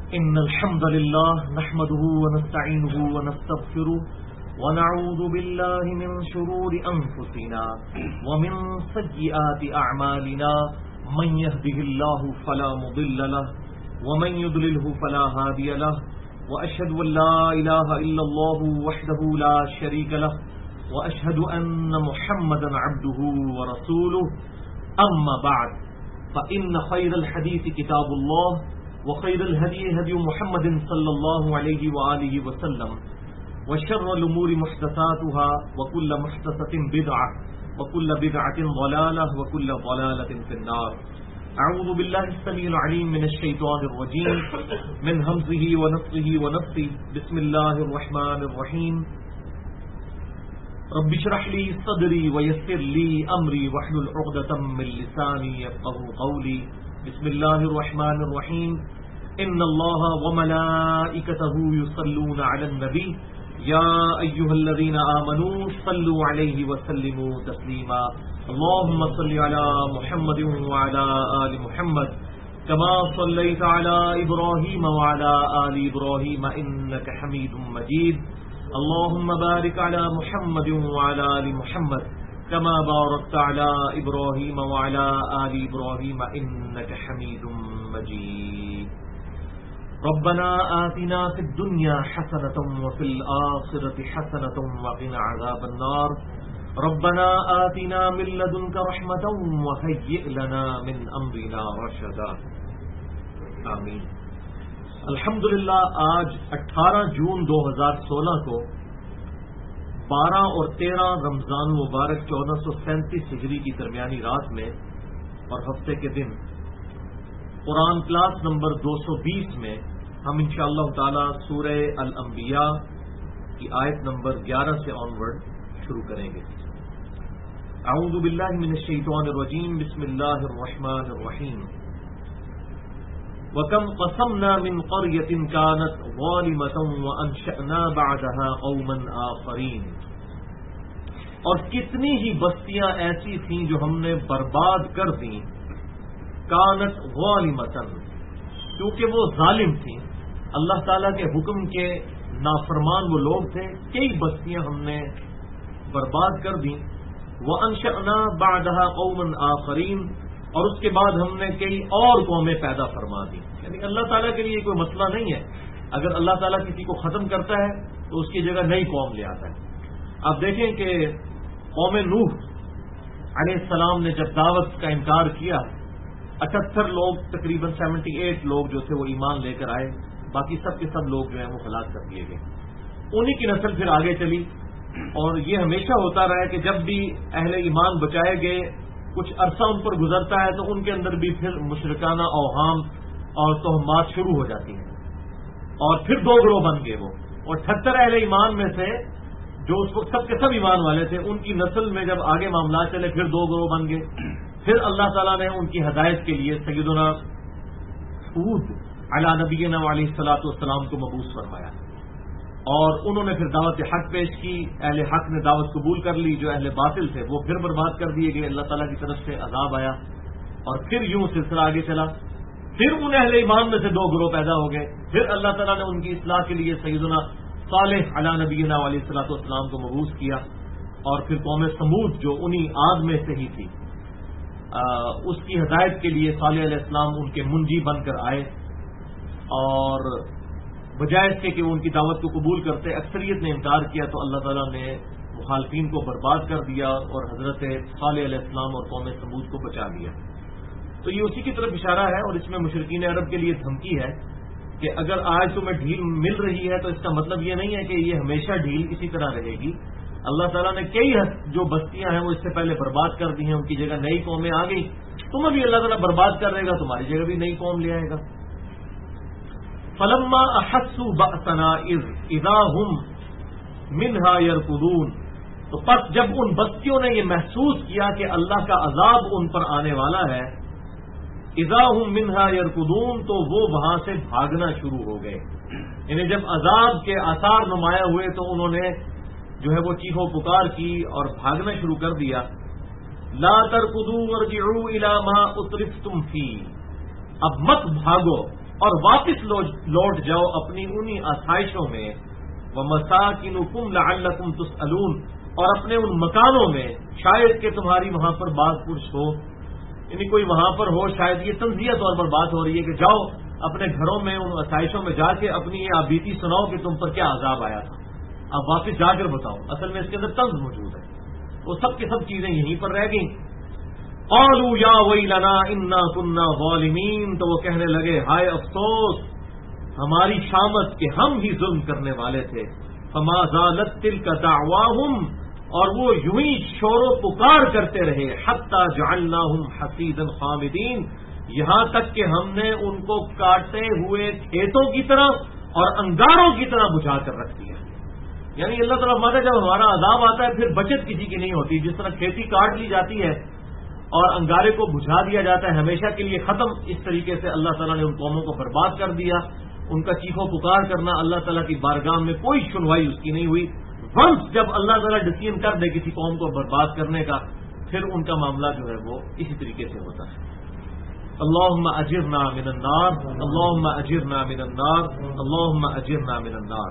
إن الحمد لله نحمده ونستعينه ونستغفره ونعوذ بالله من شرور أنفسنا ومن سيئات أعمالنا من يهده الله فلا مضل له ومن يضلله فلا هادي له وأشهد أن لا إله إلا الله وحده لا شريك له وأشهد أن محمدا عبده ورسوله أما بعد فإن خير الحديث كتاب الله وخير الهدي هدي محمد صلى الله عليه وآله وسلم وشر الأمور محدثاتها وكل محدثة بدعة وكل بدعة ضلالة وكل ضلالة في النار. أعوذ بالله السميع العليم من الشيطان الرجيم من همزه ونفخه ونفثه. بسم الله الرحمن الرحيم. رب اشرح لي صدري ويسر لي أمري واحلل عقدة من لساني يفقهوا قولي. بسم الله الرحمن الرحيم. إن الله وملائكته يصلون على النبي يا أيها الذين آمنوا صلوا عليه وسلموا تسليما. اللهم صل على محمد وعلى آل محمد كما صليت على إبراهيم وعلى آل إبراهيم إنك حميد مجيد. اللهم بارك على محمد وعلى آل محمد كما باركت على إبراهيم وعلى آل إبراهيم إنك حميد مجيد. ربنا آتنا في الدنيا حسنة وفي الآخرة حسنة وقنا عذاب النار. ربنا آتنا من لدنك رحمة وهيئ لنا من أمرنا رشدا. آمین. الحمدللہ آج 18 جون 2016 کو 12 اور 13 رمضان مبارک 1437 ہجری کی درمیانی رات میں اور ہفتے کے دن قرآن کلاس نمبر 220 میں ہم انشاءاللہ تعالی سورہ الانبیاء کی آیت نمبر 11 سے آنورڈ شروع کریں گے. اعوذ باللہ من الشیطان الرجیم. بسم اللہ الرحمن الرحیم. وَكَمْ قَصَمْنَا مِنْ قَرْيَةٍ كَانَتْ ظَالِمَةً وَأَنشَأْنَا بَعْدَهَا قَوْمًا آخَرِينَ. اور کتنی ہی بستیاں ایسی تھیں جو ہم نے برباد کر دیں. کانت ظالمتن، کیونکہ وہ ظالم تھیں، اللہ تعالیٰ کے حکم کے نافرمان وہ لوگ تھے. کئی بستیاں ہم نے برباد کر دیں. وَأَنشَأْنَا بَعْدَهَا قَوْمًا آخَرِينَ، اور اس کے بعد ہم نے کئی اور قومیں پیدا فرما دی. یعنی اللہ تعالیٰ کے لیے کوئی مسئلہ نہیں ہے. اگر اللہ تعالیٰ کسی کو ختم کرتا ہے تو اس کی جگہ نئی قوم لے آتا ہے. آپ دیکھیں کہ قوم نوح علیہ السلام نے جب دعوت کا انکار کیا، 78 لوگ تقریباً 78 لوگ جو تھے وہ ایمان لے کر آئے. باقی سب کے سب لوگ جو ہیں وہ ہلاک کر دیے گئے. انہی کی نسل پھر آگے چلی، اور یہ ہمیشہ ہوتا رہا کہ جب بھی اہل ایمان بچائے گئے کچھ عرصہ ان پر گزرتا ہے تو ان کے اندر بھی پھر مشرکانہ اوہام اور تہمات شروع ہو جاتی ہیں، اور پھر دو گروہ بن گئے وہ. اور 78 اہل ایمان میں سے جو اس وقت سب کے سب ایمان والے تھے، ان کی نسل میں جب آگے معاملات چلے پھر دو گروہ بن گئے. پھر اللہ تعالیٰ نے ان کی ہدایت کے لیے سیدنا ہود علی نبینا علیہ الصلوۃ والسلام کو مبعوث فرمایا، اور انہوں نے پھر دعوت حق پیش کی. اہل حق نے دعوت قبول کر لی. جو اہل باطل تھے وہ پھر برباد کر دیے گئے. اللہ تعالیٰ کی طرف سے عذاب آیا، اور پھر یوں سلسلہ آگے چلا. پھر ان اہل ایمان میں سے دو گروہ پیدا ہو گئے. پھر اللہ تعالیٰ نے ان کی اصلاح کے لیے سیدنا صالح علی نبینا علیہ الصلوۃ والسلام کو مبعوث کیا. اور پھر قوم سمود جو انہی عاد میں سے ہی تھی، اس کی ہدایت کے لیے صالح علیہ السلام ان کے منجی بن کر آئے. اور بجائے اس کے کہ وہ ان کی دعوت کو قبول کرتے، اکثریت نے انکار کیا، تو اللہ تعالیٰ نے مخالفین کو برباد کر دیا اور حضرت صالح علیہ السلام اور قوم سمود کو بچا لیا. تو یہ اسی کی طرف اشارہ ہے، اور اس میں مشرکین عرب کے لیے دھمکی ہے کہ اگر آج تمہیں ڈھیل مل رہی ہے تو اس کا مطلب یہ نہیں ہے کہ یہ ہمیشہ ڈھیل اسی طرح رہے گی. اللہ تعالیٰ نے کئی جو بستیاں ہیں وہ اس سے پہلے برباد کر دی ہیں، ان کی جگہ نئی قومیں آ گئی. تمہیں بھی اللہ تعالیٰ برباد کر دے گا، تمہاری جگہ بھی نئی قوم لے آئے گا. فلما احسوا بأسنا اذا هم منها يركضون. تو پس جب ان بستیوں نے یہ محسوس کیا کہ اللہ کا عذاب ان پر آنے والا ہے، اذا هم منها يركضون، تو وہ وہاں سے بھاگنا شروع ہو گئے. یعنی جب عذاب کے آثار نمایاں ہوئے تو انہوں نے جو ہے وہ چیخو پکار کی اور بھاگنا شروع کر دیا. لا ترکضوا وارجعوا الى ما اترفتم فيه. اب مت بھاگو اور واپس لوٹ جاؤ اپنی انہی آسائشوں میں، وَمَسَاكِنُكُمْ لَعَلَّكُمْ تُسْأَلُونَ، اور اپنے ان مکانوں میں شاید کہ تمہاری وہاں پر باز پرس ہو، یعنی کوئی وہاں پر ہو، شاید یہ تنزیہ طور پر بات ہو رہی ہے کہ جاؤ اپنے گھروں میں ان آسائشوں میں جا کے اپنی یہ آبیتی سناؤ کہ تم پر کیا عذاب آیا تھا، اب واپس جا کر بتاؤ۔ اصل میں اس کے اندر طنز موجود ہے، وہ سب کی سب چیزیں یہیں پر رہ گئیں۔ قالوا یا ویلنا انا کنا ظالمین، تو وہ کہنے لگے ہائے افسوس ہماری شامت کہ ہم ہی ظلم کرنے والے تھے۔ فما زالت تلک دعواہم، اور وہ یوں ہی شور و پکار کرتے رہے، حتی جعلناہم حصیدا خامدین، یہاں تک کہ ہم نے ان کو کاٹے ہوئے کھیتوں کی طرح اور انگاروں کی طرح بجھا کر رکھ دیا۔ یعنی اللہ تعالیٰ فرماتا ہے جب ہمارا عذاب آتا ہے پھر بچت کسی کی نہیں ہوتی، جس طرح کھیتی کاٹ لی جاتی ہے اور انگارے کو بجھا دیا جاتا ہے ہمیشہ کے لیے ختم، اس طریقے سے اللہ تعالیٰ نے ان قوموں کو برباد کر دیا۔ ان کا چیخو پکار کرنا اللہ تعالیٰ کی بارگاہ میں کوئی سنوائی اس کی نہیں ہوئی۔ ونس جب اللہ تعالیٰ ڈسیزن کر دے کسی قوم کو برباد کرنے کا، پھر ان کا معاملہ جو ہے وہ اسی طریقے سے ہوتا ہے۔ اللہم اجرنا من النار، اللہم اجرنا من النار، اللہم اجرنا من النار۔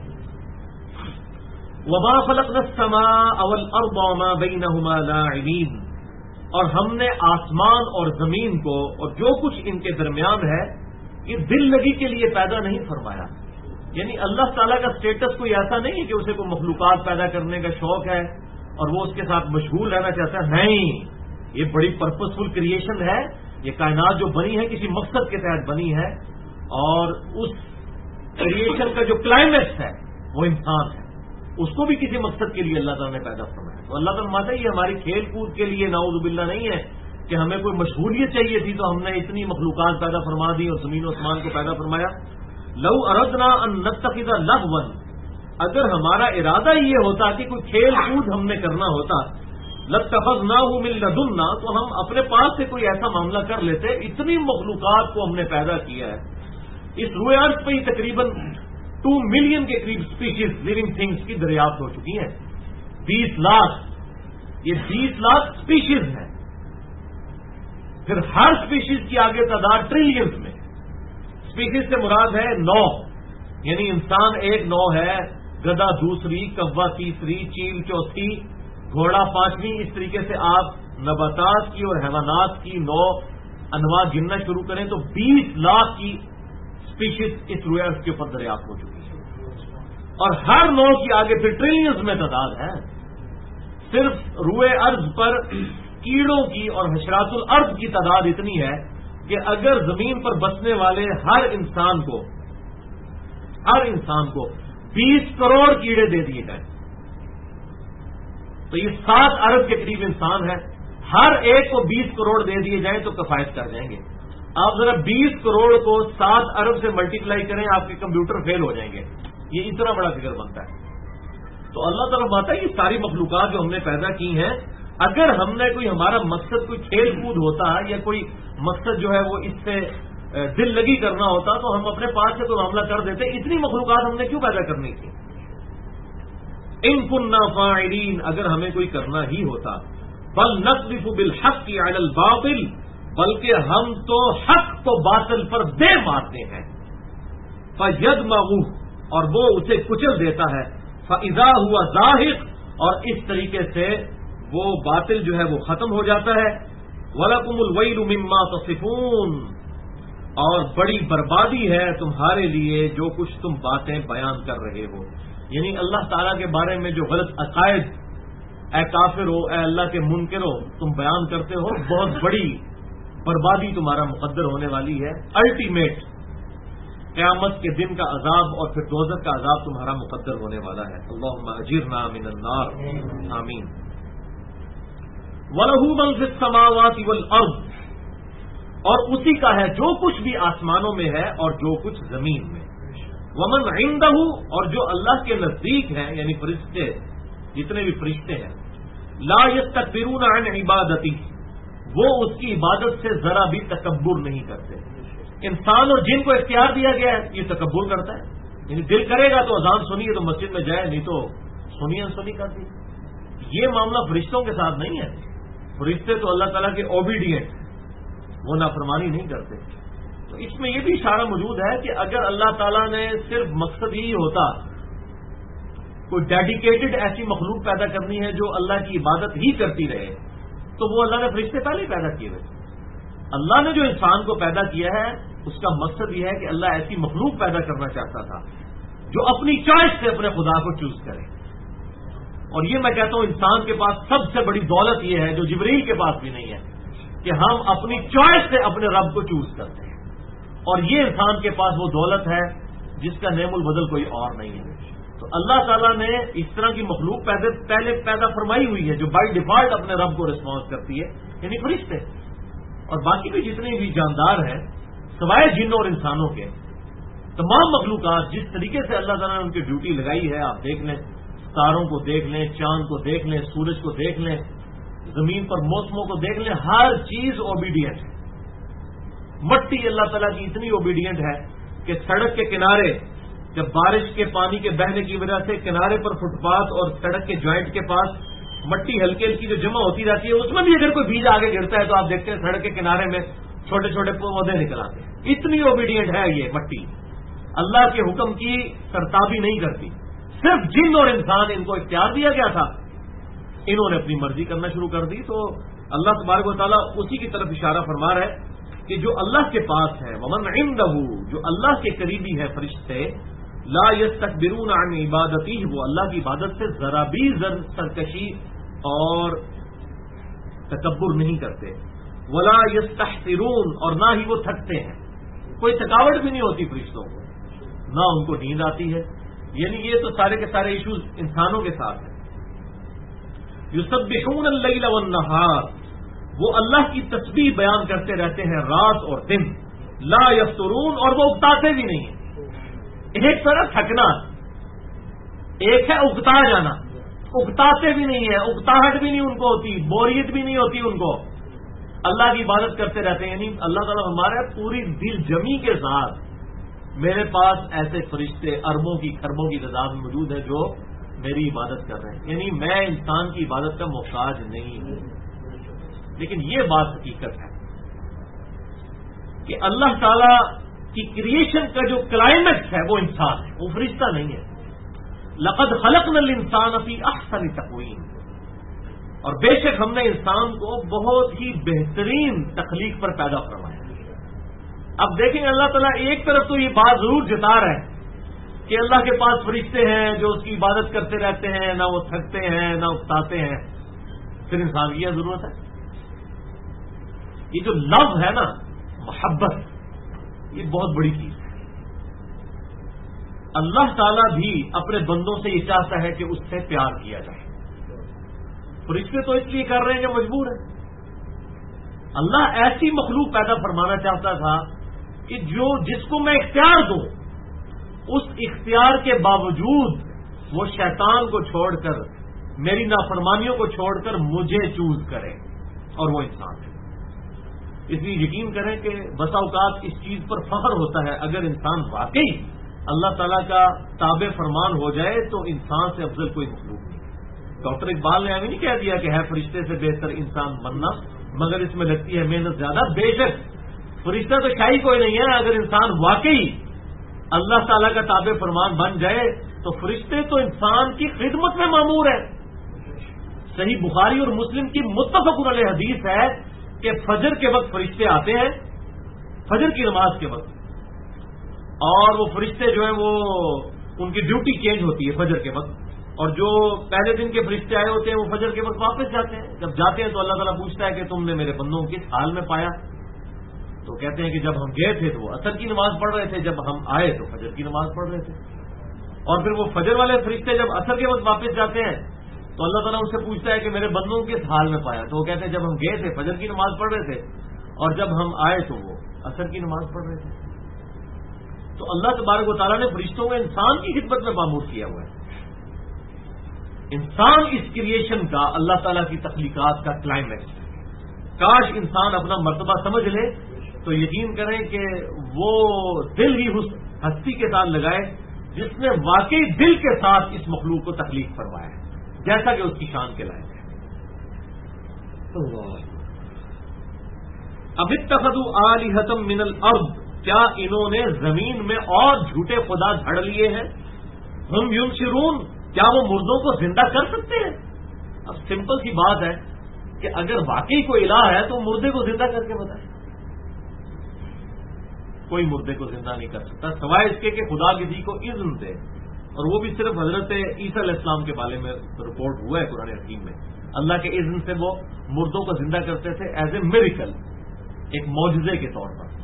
وما خلقنا السماء والارض وما بینہما لاعبین، اور ہم نے آسمان اور زمین کو اور جو کچھ ان کے درمیان ہے یہ دل لگی کے لیے پیدا نہیں فرمایا۔ یعنی اللہ تعالیٰ کا سٹیٹس کوئی ایسا نہیں ہے کہ اسے کوئی مخلوقات پیدا کرنے کا شوق ہے اور وہ اس کے ساتھ مشغول رہنا چاہتا ہے، نہیں، یہ بڑی پرپسفل کریشن ہے۔ یہ کائنات جو بنی ہے کسی مقصد کے تحت بنی ہے، اور اس کریشن کا جو کلائمیکس ہے وہ انسان ہے، اس کو بھی کسی مقصد کے لیے اللہ تعالیٰ نے پیدا فرمایا۔ تو اللہ تعالیٰ مانتا ہے یہ ہماری کھیل کود کے لیے نعوذ باللہ نہیں ہے کہ ہمیں کوئی مشغولیت چاہیے تھی تو ہم نے اتنی مخلوقات پیدا فرما دی اور زمین و آسمان کو پیدا فرمایا۔ لو اردنا ان نتخذ لغوا، اگر ہمارا ارادہ یہ ہوتا کہ کوئی کھیل کود ہم نے کرنا ہوتا، لاتخذناہ من لدنا، تو ہم اپنے پاس سے کوئی ایسا معاملہ کر لیتے۔ اتنی مخلوقات کو ہم نے پیدا کیا ہے، اس روئے ارض پہ ہی تقریباً 2 ملین کے قریب اسپیشیز لیونگ تھنگس کی دریافت ہو چکی ہیں۔ 20 لاکھ، یہ 20 لاکھ اسپیشیز ہیں، پھر ہر اسپیشیز کی آگے تعداد ٹریلینز میں۔ اسپیشیز سے مراد ہے 9، یعنی انسان ایک 9 ہے، گدھا دوسری، کوا تیسری، چیل چوتھی، گھوڑا 5ویں، اس طریقے سے آپ نباتات کی اور حیوانات کی 9 انواع گننا شروع کریں تو 20 لاکھ کی اسپیشیز اس روئے ارض کے اوپر دریافت ہو چکی ہے، اور ہر 9 کی آگے پھر ٹریلینز میں تعداد ہے۔ صرف روئے ارض پر کیڑوں کی اور حشرات الارض کی تعداد اتنی ہے کہ اگر زمین پر بسنے والے ہر انسان کو 20 کروڑ کیڑے دے دیے جائیں تو یہ 7 ارب کے قریب انسان ہے، ہر ایک کو 20 کروڑ دے دیے جائیں تو کفایت کر جائیں گے۔ آپ ذرا 20 کروڑ کو 7 ارب سے ملٹیپلائی کریں، آپ کے کمپیوٹر فیل ہو جائیں گے، یہ اتنا بڑا فگر بنتا ہے۔ تو اللہ تعالیٰ بات ہے یہ ساری مخلوقات جو ہم نے پیدا کی ہیں، اگر ہم نے کوئی ہمارا مقصد کوئی کھیل کود ہوتا یا کوئی مقصد جو ہے وہ اس سے دل لگی کرنا ہوتا تو ہم اپنے پاس سے کوئی معاملہ کر دیتے۔ اتنی مخلوقات ہم نے کیوں پیدا کرنی تھی؟ ان کننا فاعلین، اگر ہمیں کوئی کرنا ہی ہوتا، بل نقذف بالحق علی الباطل، بلکہ ہم تو حق کو باطل پر دے مارتے ہیں، فیدمغہ، اور وہ اسے کچل دیتا ہے، فاذا هو زاہق، اور اس طریقے سے وہ باطل جو ہے وہ ختم ہو جاتا ہے۔ وَلَكُمُ الْوَيْلُ مِمَّا تَصِفُونَ، اور بڑی بربادی ہے تمہارے لیے جو کچھ تم باتیں بیان کر رہے ہو، یعنی اللہ تعالیٰ کے بارے میں جو غلط عقائد اے کافر ہو، اے اللہ کے منکر ہو، تم بیان کرتے ہو، بہت بڑی بربادی تمہارا مقدر ہونے والی ہے۔ الٹیمیٹ قیامت کے دن کا عذاب اور پھر دوزخ کا عذاب تمہارا مقدر ہونے والا ہے۔ اللہم اجرنا من النار، آمین۔ وَلَهُ مَن فِي السَّمَاوَاتِ وَالْأَرْضِ، اور اسی کا ہے جو کچھ بھی آسمانوں میں ہے اور جو کچھ زمین میں۔ وَمَنْ عِندَهُ، اور جو اللہ کے نزدیک ہیں یعنی فرشتے، جتنے بھی فرشتے ہیں، لَا يَسْتَكْبِرُونَ عَنْ عِبَادَتِهِ، وہ اس کی عبادت سے ذرا بھی تکبر نہیں کرتے۔ انسان اور جن کو اختیار دیا گیا ہے یہ تکبر کرتا ہے، یعنی دل کرے گا تو اذان سنیے تو مسجد میں جائے، نہیں تو سنی انسنی کر دی۔ یہ معاملہ فرشتوں کے ساتھ نہیں ہے، فرشتے تو اللہ تعالیٰ کے اوبیڈینٹ، وہ نافرمانی نہیں کرتے۔ تو اس میں یہ بھی اشارہ موجود ہے کہ اگر اللہ تعالیٰ نے صرف مقصد ہی ہوتا کوئی ڈیڈیکیٹڈ ایسی مخلوق پیدا کرنی ہے جو اللہ کی عبادت ہی کرتی رہے تو وہ اللہ نے فرشتے پہلے ہی پیدا کیے ہوئے. اللہ نے جو انسان کو پیدا کیا ہے اس کا مقصد یہ ہے کہ اللہ ایسی مخلوق پیدا کرنا چاہتا تھا جو اپنی چوائس سے اپنے خدا کو چوز کرے. اور یہ میں کہتا ہوں انسان کے پاس سب سے بڑی دولت یہ ہے جو جبریل کے پاس بھی نہیں ہے کہ ہم اپنی چوائس سے اپنے رب کو چوز کرتے ہیں. اور یہ انسان کے پاس وہ دولت ہے جس کا نعم البدل کوئی اور نہیں ہے. تو اللہ تعالیٰ نے اس طرح کی مخلوق پہلے پیدا فرمائی ہوئی ہے جو بائی ڈیفالٹ اپنے رب کو رسپانس کرتی ہے, یعنی فرشتے. اور باقی بھی جتنے بھی جاندار ہیں سوائے جنوں اور انسانوں کے تمام مخلوقات جس طریقے سے اللہ تعالیٰ نے ان کی ڈیوٹی لگائی ہے, آپ دیکھ لیں, ستاروں کو دیکھ لیں, چاند کو دیکھ لیں, سورج کو دیکھ لیں, زمین پر موسموں کو دیکھ لیں, ہر چیز اوبیڈینٹ ہے. مٹی اللہ تعالیٰ کی اتنی اوبیڈینٹ ہے کہ سڑک کے کنارے جب بارش کے پانی کے بہنے کی وجہ سے کنارے پر فٹ پاتھ اور سڑک کے جوائنٹ کے پاس مٹی ہلکی ہلکی جو جمع ہوتی رہتی ہے اس میں بھی اگر کوئی بیج آگے گرتا ہے تو آپ دیکھتے ہیں سڑک کے کنارے میں چھوٹے چھوٹے پودے نکل آتے ہیں. اتنی اوبیڈینٹ ہے یہ مٹی, اللہ کے حکم کی سرتابی نہیں کرتی. صرف جن اور انسان ان کو اختیار دیا گیا تھا, انہوں نے اپنی مرضی کرنا شروع کر دی. تو اللہ تبارک و تعالیٰ اسی کی طرف اشارہ فرما رہا ہے کہ جو اللہ کے پاس ہے ومن عنده, جو اللہ کے قریبی ہے فرشتے, لا یستکبرون عن عبادتی, وہ اللہ کی عبادت سے ذرا بھی سرکشی اور تکبر نہیں کرتے. ولا یستحسرون, اور نہ ہی وہ تھکتے ہیں, کوئی تھکاوٹ بھی نہیں ہوتی فرشتوں کو, نہ ان کو نیند آتی ہے. یعنی یہ تو سارے کے سارے ایشوز انسانوں کے ساتھ ہیں. یسبحون اللیل والنہار, وہ اللہ کی تسبیح بیان کرتے رہتے ہیں رات اور دن. لا یفترون, اور وہ اکتاتے بھی نہیں ہیں. ایک طرح تھکنا, ایک ہے اکتا جانا, اکتاتے بھی نہیں ہیں, اکتاہٹ بھی نہیں ان کو ہوتی, بوریت بھی نہیں ہوتی ان کو, اللہ کی عبادت کرتے رہتے ہیں. یعنی اللہ تعالیٰ ہمارے پوری دل جمی کے ساتھ میرے پاس ایسے فرشتے اربوں کی خربوں کی تعداد میں موجود ہیں جو میری عبادت کر رہے ہیں. یعنی میں انسان کی عبادت کا محتاج نہیں ہوں. لیکن یہ بات حقیقت ہے کہ اللہ تعالی کی کریشن کا جو کلائمیکس ہے وہ انسان ہے, وہ فرشتہ نہیں ہے. لقد خلقنا الانسان فی احسن تقویم, اور بے شک ہم نے انسان کو بہت ہی بہترین تخلیق پر پیدا فرمایا. اب دیکھیں اللہ تعالیٰ ایک طرف تو یہ بات ضرور جتا رہا ہے کہ اللہ کے پاس فرشتے ہیں جو اس کی عبادت کرتے رہتے ہیں, نہ وہ تھکتے ہیں نہ اکتاتے ہیں. پھر انسان کی کیا ضرورت ہے؟ یہ جو لو ہے نا, محبت, یہ بہت بڑی چیز ہے. اللہ تعالیٰ بھی اپنے بندوں سے یہ چاہتا ہے کہ اس سے پیار کیا جائے. فرشتے تو اس لیے کر رہے ہیں کہ مجبور ہے. اللہ ایسی مخلوق پیدا فرمانا چاہتا تھا کہ جس کو میں اختیار دوں, اس اختیار کے باوجود وہ شیطان کو چھوڑ کر, میری نافرمانیوں کو چھوڑ کر مجھے چوز کرے, اور وہ انسان ہے. اس لیے یقین کریں کہ بسا اوقات اس چیز پر فخر ہوتا ہے اگر انسان واقعی اللہ تعالیٰ کا تابع فرمان ہو جائے تو انسان سے افضل کوئی مخلوق نہیں. ڈاکٹر اقبال نے ابھی نہیں کہہ دیا کہ ہے فرشتے سے بہتر انسان بننا, مگر اس میں لگتی ہے محنت زیادہ. بے شک فرشتہ تو شاہی کوئی نہیں ہے. اگر انسان واقعی اللہ تعالیٰ کا تابع فرمان بن جائے تو فرشتے تو انسان کی خدمت میں مامور ہے. صحیح بخاری اور مسلم کی متفق علیہ حدیث ہے کہ فجر کے وقت فرشتے آتے ہیں, فجر کی نماز کے وقت, اور وہ فرشتے جو ہیں وہ ان کی ڈیوٹی چینج ہوتی ہے فجر کے وقت, اور جو پہلے دن کے فرشتے آئے ہوتے ہیں وہ فجر کے وقت واپس جاتے ہیں. جب جاتے ہیں تو اللہ تعالیٰ پوچھتا ہے کہ تم نے میرے بندوں کو کس حال میں پایا؟ تو کہتے ہیں کہ جب ہم گئے تھے تو وہ عصر کی نماز پڑھ رہے تھے, جب ہم آئے تو فجر کی نماز پڑھ رہے تھے. اور پھر وہ فجر والے فرشتے جب عصر کے وقت واپس جاتے ہیں تو اللہ تعالیٰ ان سے پوچھتا ہے کہ میرے بندوں کو کس حال میں پایا؟ تو وہ کہتے ہیں جب ہم گئے تھے فجر کی نماز پڑھ رہے تھے, اور جب ہم آئے تو وہ عصر کی نماز پڑھ رہے تھے. تو اللہ تبارک و تعالیٰ نے فرشتوں کو انسان کی خدمت میں معمور کیا ہوا ہے. انسان اس کریشن کا, اللہ تعالیٰ کی تخلیقات کا کلائمیکس ہے. کاش انسان اپنا مرتبہ سمجھ لے تو یقین کریں کہ وہ دل ہی ہستی کے ساتھ لگائے جس نے واقعی دل کے ساتھ اس مخلوق کو تخلیق فرمایا ہے جیسا کہ اس کی شان کے لائق ہے. اب اتخذوا آلہۃ من الارض کیا انہوں نے زمین میں اور جھوٹے خدا دھڑ لیے ہیں؟ ہم ینشرون، کیا وہ مردوں کو زندہ کر سکتے ہیں؟ اب سمپل سی بات ہے کہ اگر واقعی کوئی الہ ہے تو مردے کو زندہ کر کے بتائے. کوئی مردے کو زندہ نہیں کر سکتا سوائے اس کے کہ خدا کسی کو اذن دے، اور وہ بھی صرف حضرت عیسیٰ علیہ السلام کے بارے میں رپورٹ ہوا ہے قرآن حکیم میں. اللہ کے اذن سے وہ مردوں کو زندہ کرتے تھے ایز اے میریکل، ایک معجزے کے طور پر.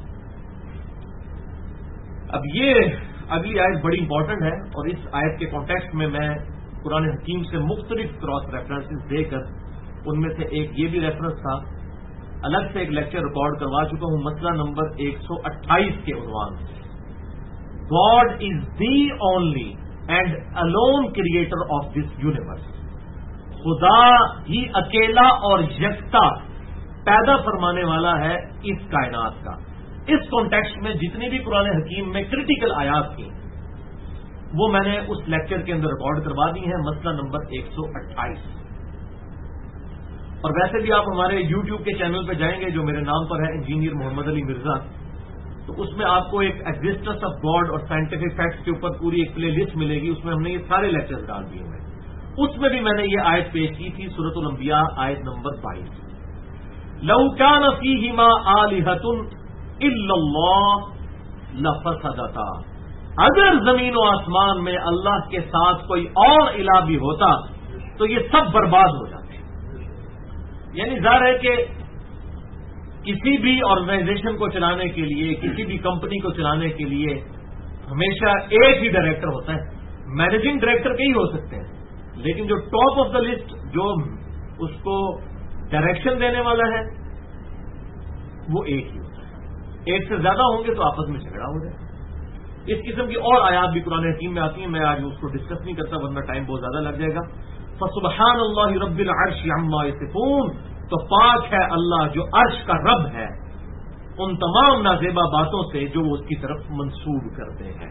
اب یہ اگلی آیت بڑی امپورٹنٹ ہے، اور اس آیت کے کانٹیکسٹ میں قرآن حکیم سے مختلف کراس ریفرنسز دے کر ان میں سے ایک یہ بھی ریفرنس تھا، الگ سے ایک لیکچر ریکارڈ کروا چکا ہوں، مسئلہ نمبر 128 کے عنوان سے. God is the only and alone creator of this universe. خدا ہی اکیلا اور یکتا پیدا فرمانے والا ہے اس کائنات کا. اس کانٹیکسٹ میں جتنی بھی قرآن حکیم میں کریٹیکل آیات تھیں وہ میں نے اس لیکچر کے اندر ریکارڈ کروا دی ہیں، مسئلہ نمبر 128. اور ویسے بھی آپ ہمارے یوٹیوب کے چینل پہ جائیں گے جو میرے نام پر ہے انجینئر محمد علی مرزا، تو اس میں آپ کو ایک ایگزسٹنس آف گاڈ اور سائنٹیفک فیکٹس کے اوپر پوری ایک پلے لسٹ ملے گی. اس میں ہم نے یہ سارے لیکچرز ڈال دیے ہوئے. اس میں بھی میں نے یہ آیت پیش کی تھی، سورۃ الانبیاء آیت نمبر 22. لو کان فیہما آلہۃ الا اللہ لفسدتا. اگر زمین و آسمان میں اللہ کے ساتھ کوئی اور الہ بھی ہوتا تو یہ سب برباد ہو جاتے. یعنی ظاہر ہے کہ کسی بھی آرگنائزیشن کو چلانے کے لیے، کسی بھی کمپنی کو چلانے کے لیے ہمیشہ ایک ہی ڈائریکٹر ہوتا ہے. مینیجنگ ڈائریکٹر کئی ہو سکتے ہیں، لیکن جو ٹاپ آف دا لسٹ جو اس کو ڈائریکشن دینے والا ہے وہ ایک ہی ہوتا ہے. ایک سے زیادہ ہوں گے تو آپس میں جھگڑا ہو جائے. اس قسم کی اور آیات بھی قرآن حکیم میں آتی ہیں، میں آج اس کو ڈسکس نہیں کرتا ورنہ ٹائم بہت زیادہ لگ جائے گا. فسبحان اللہ رب العرش عما یصفون. تو پاک ہے اللہ جو عرش کا رب ہے ان تمام نازیبا باتوں سے جو وہ اس کی طرف منسوب کرتے ہیں.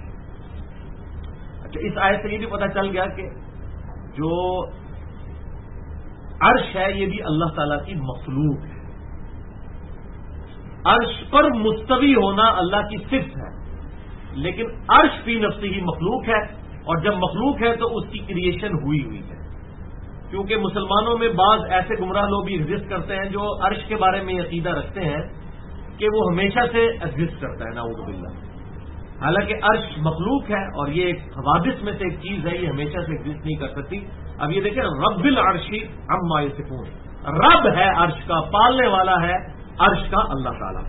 اچھا، اس آیت سے یہ بھی پتہ چل گیا کہ جو عرش ہے یہ بھی اللہ تعالی کی مخلوق ہے. عرش پر مستوی ہونا اللہ کی صفت ہے، لیکن عرش فی نفسہ ہی مخلوق ہے، اور جب مخلوق ہے تو اس کی کریشن ہوئی ہے. کیونکہ مسلمانوں میں بعض ایسے گمراہ لوگ بھی ایگزسٹ کرتے ہیں جو عرش کے بارے میں عقیدہ رکھتے ہیں کہ وہ ہمیشہ سے ایگزسٹ کرتا ہے، نعوذ باللہ. حالانکہ عرش مخلوق ہے اور یہ ایک حوادث میں سے ایک چیز ہے، یہ ہمیشہ سے ایگزسٹ نہیں کر سکتی. اب یہ دیکھیں، رب العرش عما یصفون، رب ہے عرش کا، پالنے والا ہے عرش کا اللہ تعالی.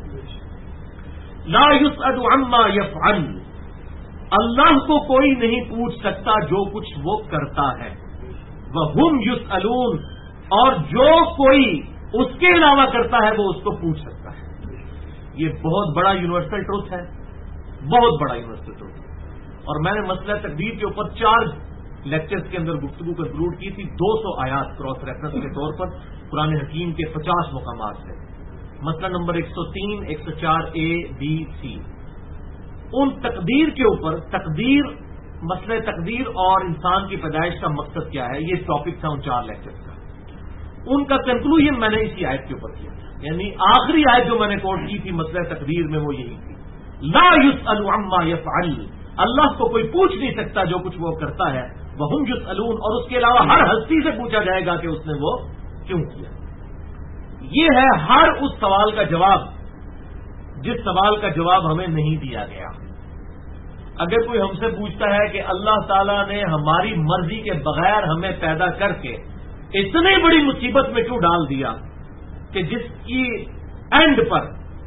لا یسأل عما یفعل. اللہ کو کوئی نہیں پوچھ سکتا جو کچھ وہ کرتا ہے. وَهُمْ يُسْأَلُونَ. اور جو کوئی اس کے علاوہ کرتا ہے وہ اس کو پوچھ سکتا ہے. یہ بہت بڑا یونیورسل ٹروتھ ہے، بہت بڑا یونیورسل ٹروتھ ہے. اور میں نے مسئلہ تقدیر کے اوپر 4 لیکچرز کے اندر گفتگو کنکلوڈ کی تھی. 200 آیات کراس ریفرنس کے طور پر قرآن حکیم کے 50 مقامات سے. مسئلہ نمبر 103، 104 A B C. ان تقدیر کے اوپر، تقدیر، مسئلہ تقدیر اور انسان کی پیدائش کا مقصد کیا ہے، یہ ٹاپک تھا ان 4 لیکچرز کا. ان کا کنکلوژن میں نے اسی آیت کے اوپر کیا، یعنی آخری آیت جو میں نے کوٹ کی تھی مسئلہ تقدیر میں وہ یہی تھی. لا یسأل عما یفعل. اللہ کو کوئی پوچھ نہیں سکتا جو کچھ وہ کرتا ہے. وہم یسألون. اور اس کے علاوہ ہر ہستی سے پوچھا جائے گا کہ اس نے وہ کیوں کیا. یہ ہے ہر اس سوال کا جواب جس سوال کا جواب ہمیں نہیں دیا گیا. اگر کوئی ہم سے پوچھتا ہے کہ اللہ تعالیٰ نے ہماری مرضی کے بغیر ہمیں پیدا کر کے اتنی بڑی مصیبت میں کیوں ڈال دیا کہ جس کی اینڈ پر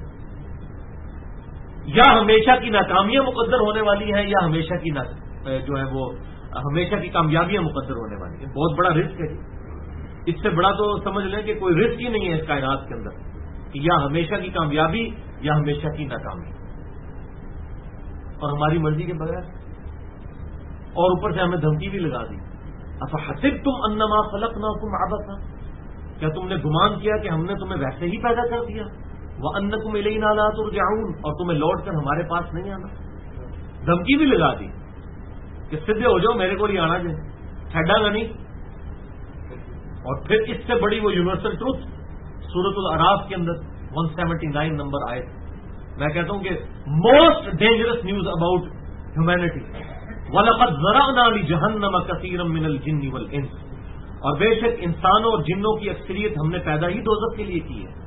یا ہمیشہ کی ناکامیاں مقدر ہونے والی ہیں یا ہمیشہ کی جو ہے وہ ہمیشہ کی کامیابیاں مقدر ہونے والی ہیں. بہت بڑا رسک ہے جی. اس سے بڑا تو سمجھ لیں کہ کوئی رسک ہی نہیں ہے اس کائنات کے اندر کہ یا ہمیشہ کی کامیابی یا ہمیشہ کی ناکامی، اور ہماری مرضی کے بغیر. اور اوپر سے ہمیں دھمکی بھی لگا دی. افحسبتم انما خلقناکم عبثا. کیا تم نے گمان کیا کہ ہم نے تمہیں ویسے ہی پیدا کر دیا؟ وانکم الینا لا ترجعون. اور تمہیں لوٹ کر ہمارے پاس نہیں آنا. دھمکی بھی لگا دی کہ سیدھے ہو جاؤ، میرے کو نہیں آنا جائے، چھڈا گا نہیں. اور پھر اس سے بڑی وہ یونیورسل ٹروتھ سورۃ الاعراف کے اندر 179 نمبر آیت، میں کہتا ہوں کہ most dangerous news about humanity, وَلَقَدْ ذَرَأْنَا لِجَهَنَّمَ كَثِيرًا مِنَ الْجِنِّ وَالْإِنسِ، اور بے شک انسانوں اور جنوں کی اکثریت ہم نے پیدا ہی دوزخ کے لیے کی ہے۔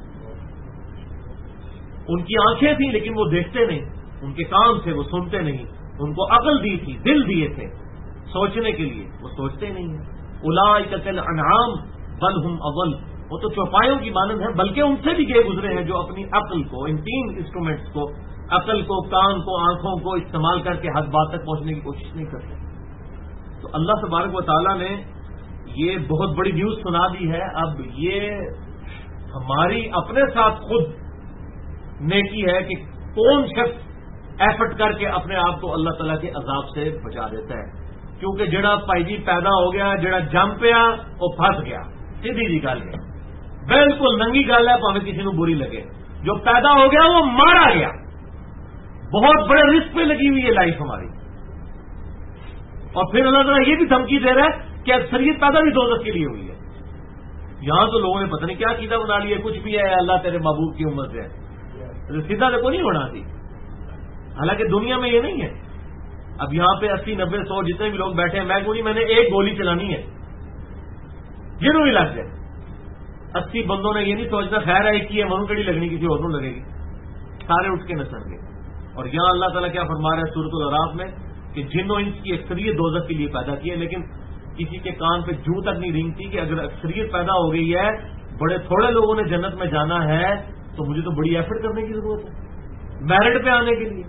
ان کی آنکھیں تھیں لیکن وہ دیکھتے نہیں، ان کے کان تھے وہ سنتے نہیں، ان کو عقل دی تھی، دل دیے تھے سوچنے کے لیے، وہ سوچتے نہیں ہیں۔ اولئک کالانعام بل ہم اضل، وہ تو چوپایوں کی مانند ہے بلکہ ان سے بھی گئے گزرے ہیں جو اپنی عقل کو، ان تین انسٹرومنٹس کو، عقل کو، کان کو، آنکھوں کو استعمال کر کے حق بات تک پہنچنے کی کوشش نہیں کرتے۔ تو اللہ تبارک و تعالیٰ نے یہ بہت بڑی نیوز سنا دی ہے۔ اب یہ ہماری اپنے ساتھ خود نیکی ہے کہ کون شخص ایفرٹ کر کے اپنے آپ کو اللہ تعالیٰ کے عذاب سے بچا دیتا ہے، کیونکہ جڑا پائجی پیدا ہو گیا، جڑا جم پیا وہ پھنس گیا، سیدھی جی گل ہے، بالکل ننگی گل ہے، پاویں کسی کو بری لگے۔ جو پیدا ہو گیا وہ مارا گیا، بہت بڑے رسک پہ لگی ہوئی ہے لائف ہماری۔ اور پھر اللہ تعالیٰ یہ بھی دھمکی دے رہا ہے کہ اکثریت پیدا بھی دوزخ کے لیے ہوئی ہے۔ یہاں تو لوگوں نے پتہ نہیں کیا عقیدہ بنا لیا، کچھ بھی ہے اللہ تیرے محبوب کی امت ہے، سیدھا دیکھو نہیں ہونا تھی، حالانکہ دنیا میں یہ نہیں ہے۔ اب یہاں پہ 80 90 100 جتنے بھی لوگ بیٹھے ہیں، میں کہوں نہیں میں نے ایک گولی چلانی ہے، جنہوں بھی لگ جائے، 80 بندوں نے یہ نہیں سوچنا خیر ہے ایک ہی ہے، منہ کڑی لگنی کسی اور لگے گی، سارے اٹھ کے نسیں گے۔ اور یہاں اللہ تعالیٰ کیا فرما رہا ہے سورۃ الاعراف میں کہ جن و انس کی اکثریت دوزخ کے لیے پیدا کی ہے، لیکن کسی کے کان پہ جوں تک نہیں رینگتی کہ اگر اکثریت پیدا ہو گئی ہے، بڑے تھوڑے لوگوں نے جنت میں جانا ہے تو مجھے تو بڑی ایفرٹ کرنے کی ضرورت ہے میرٹ پہ آنے کے لیے۔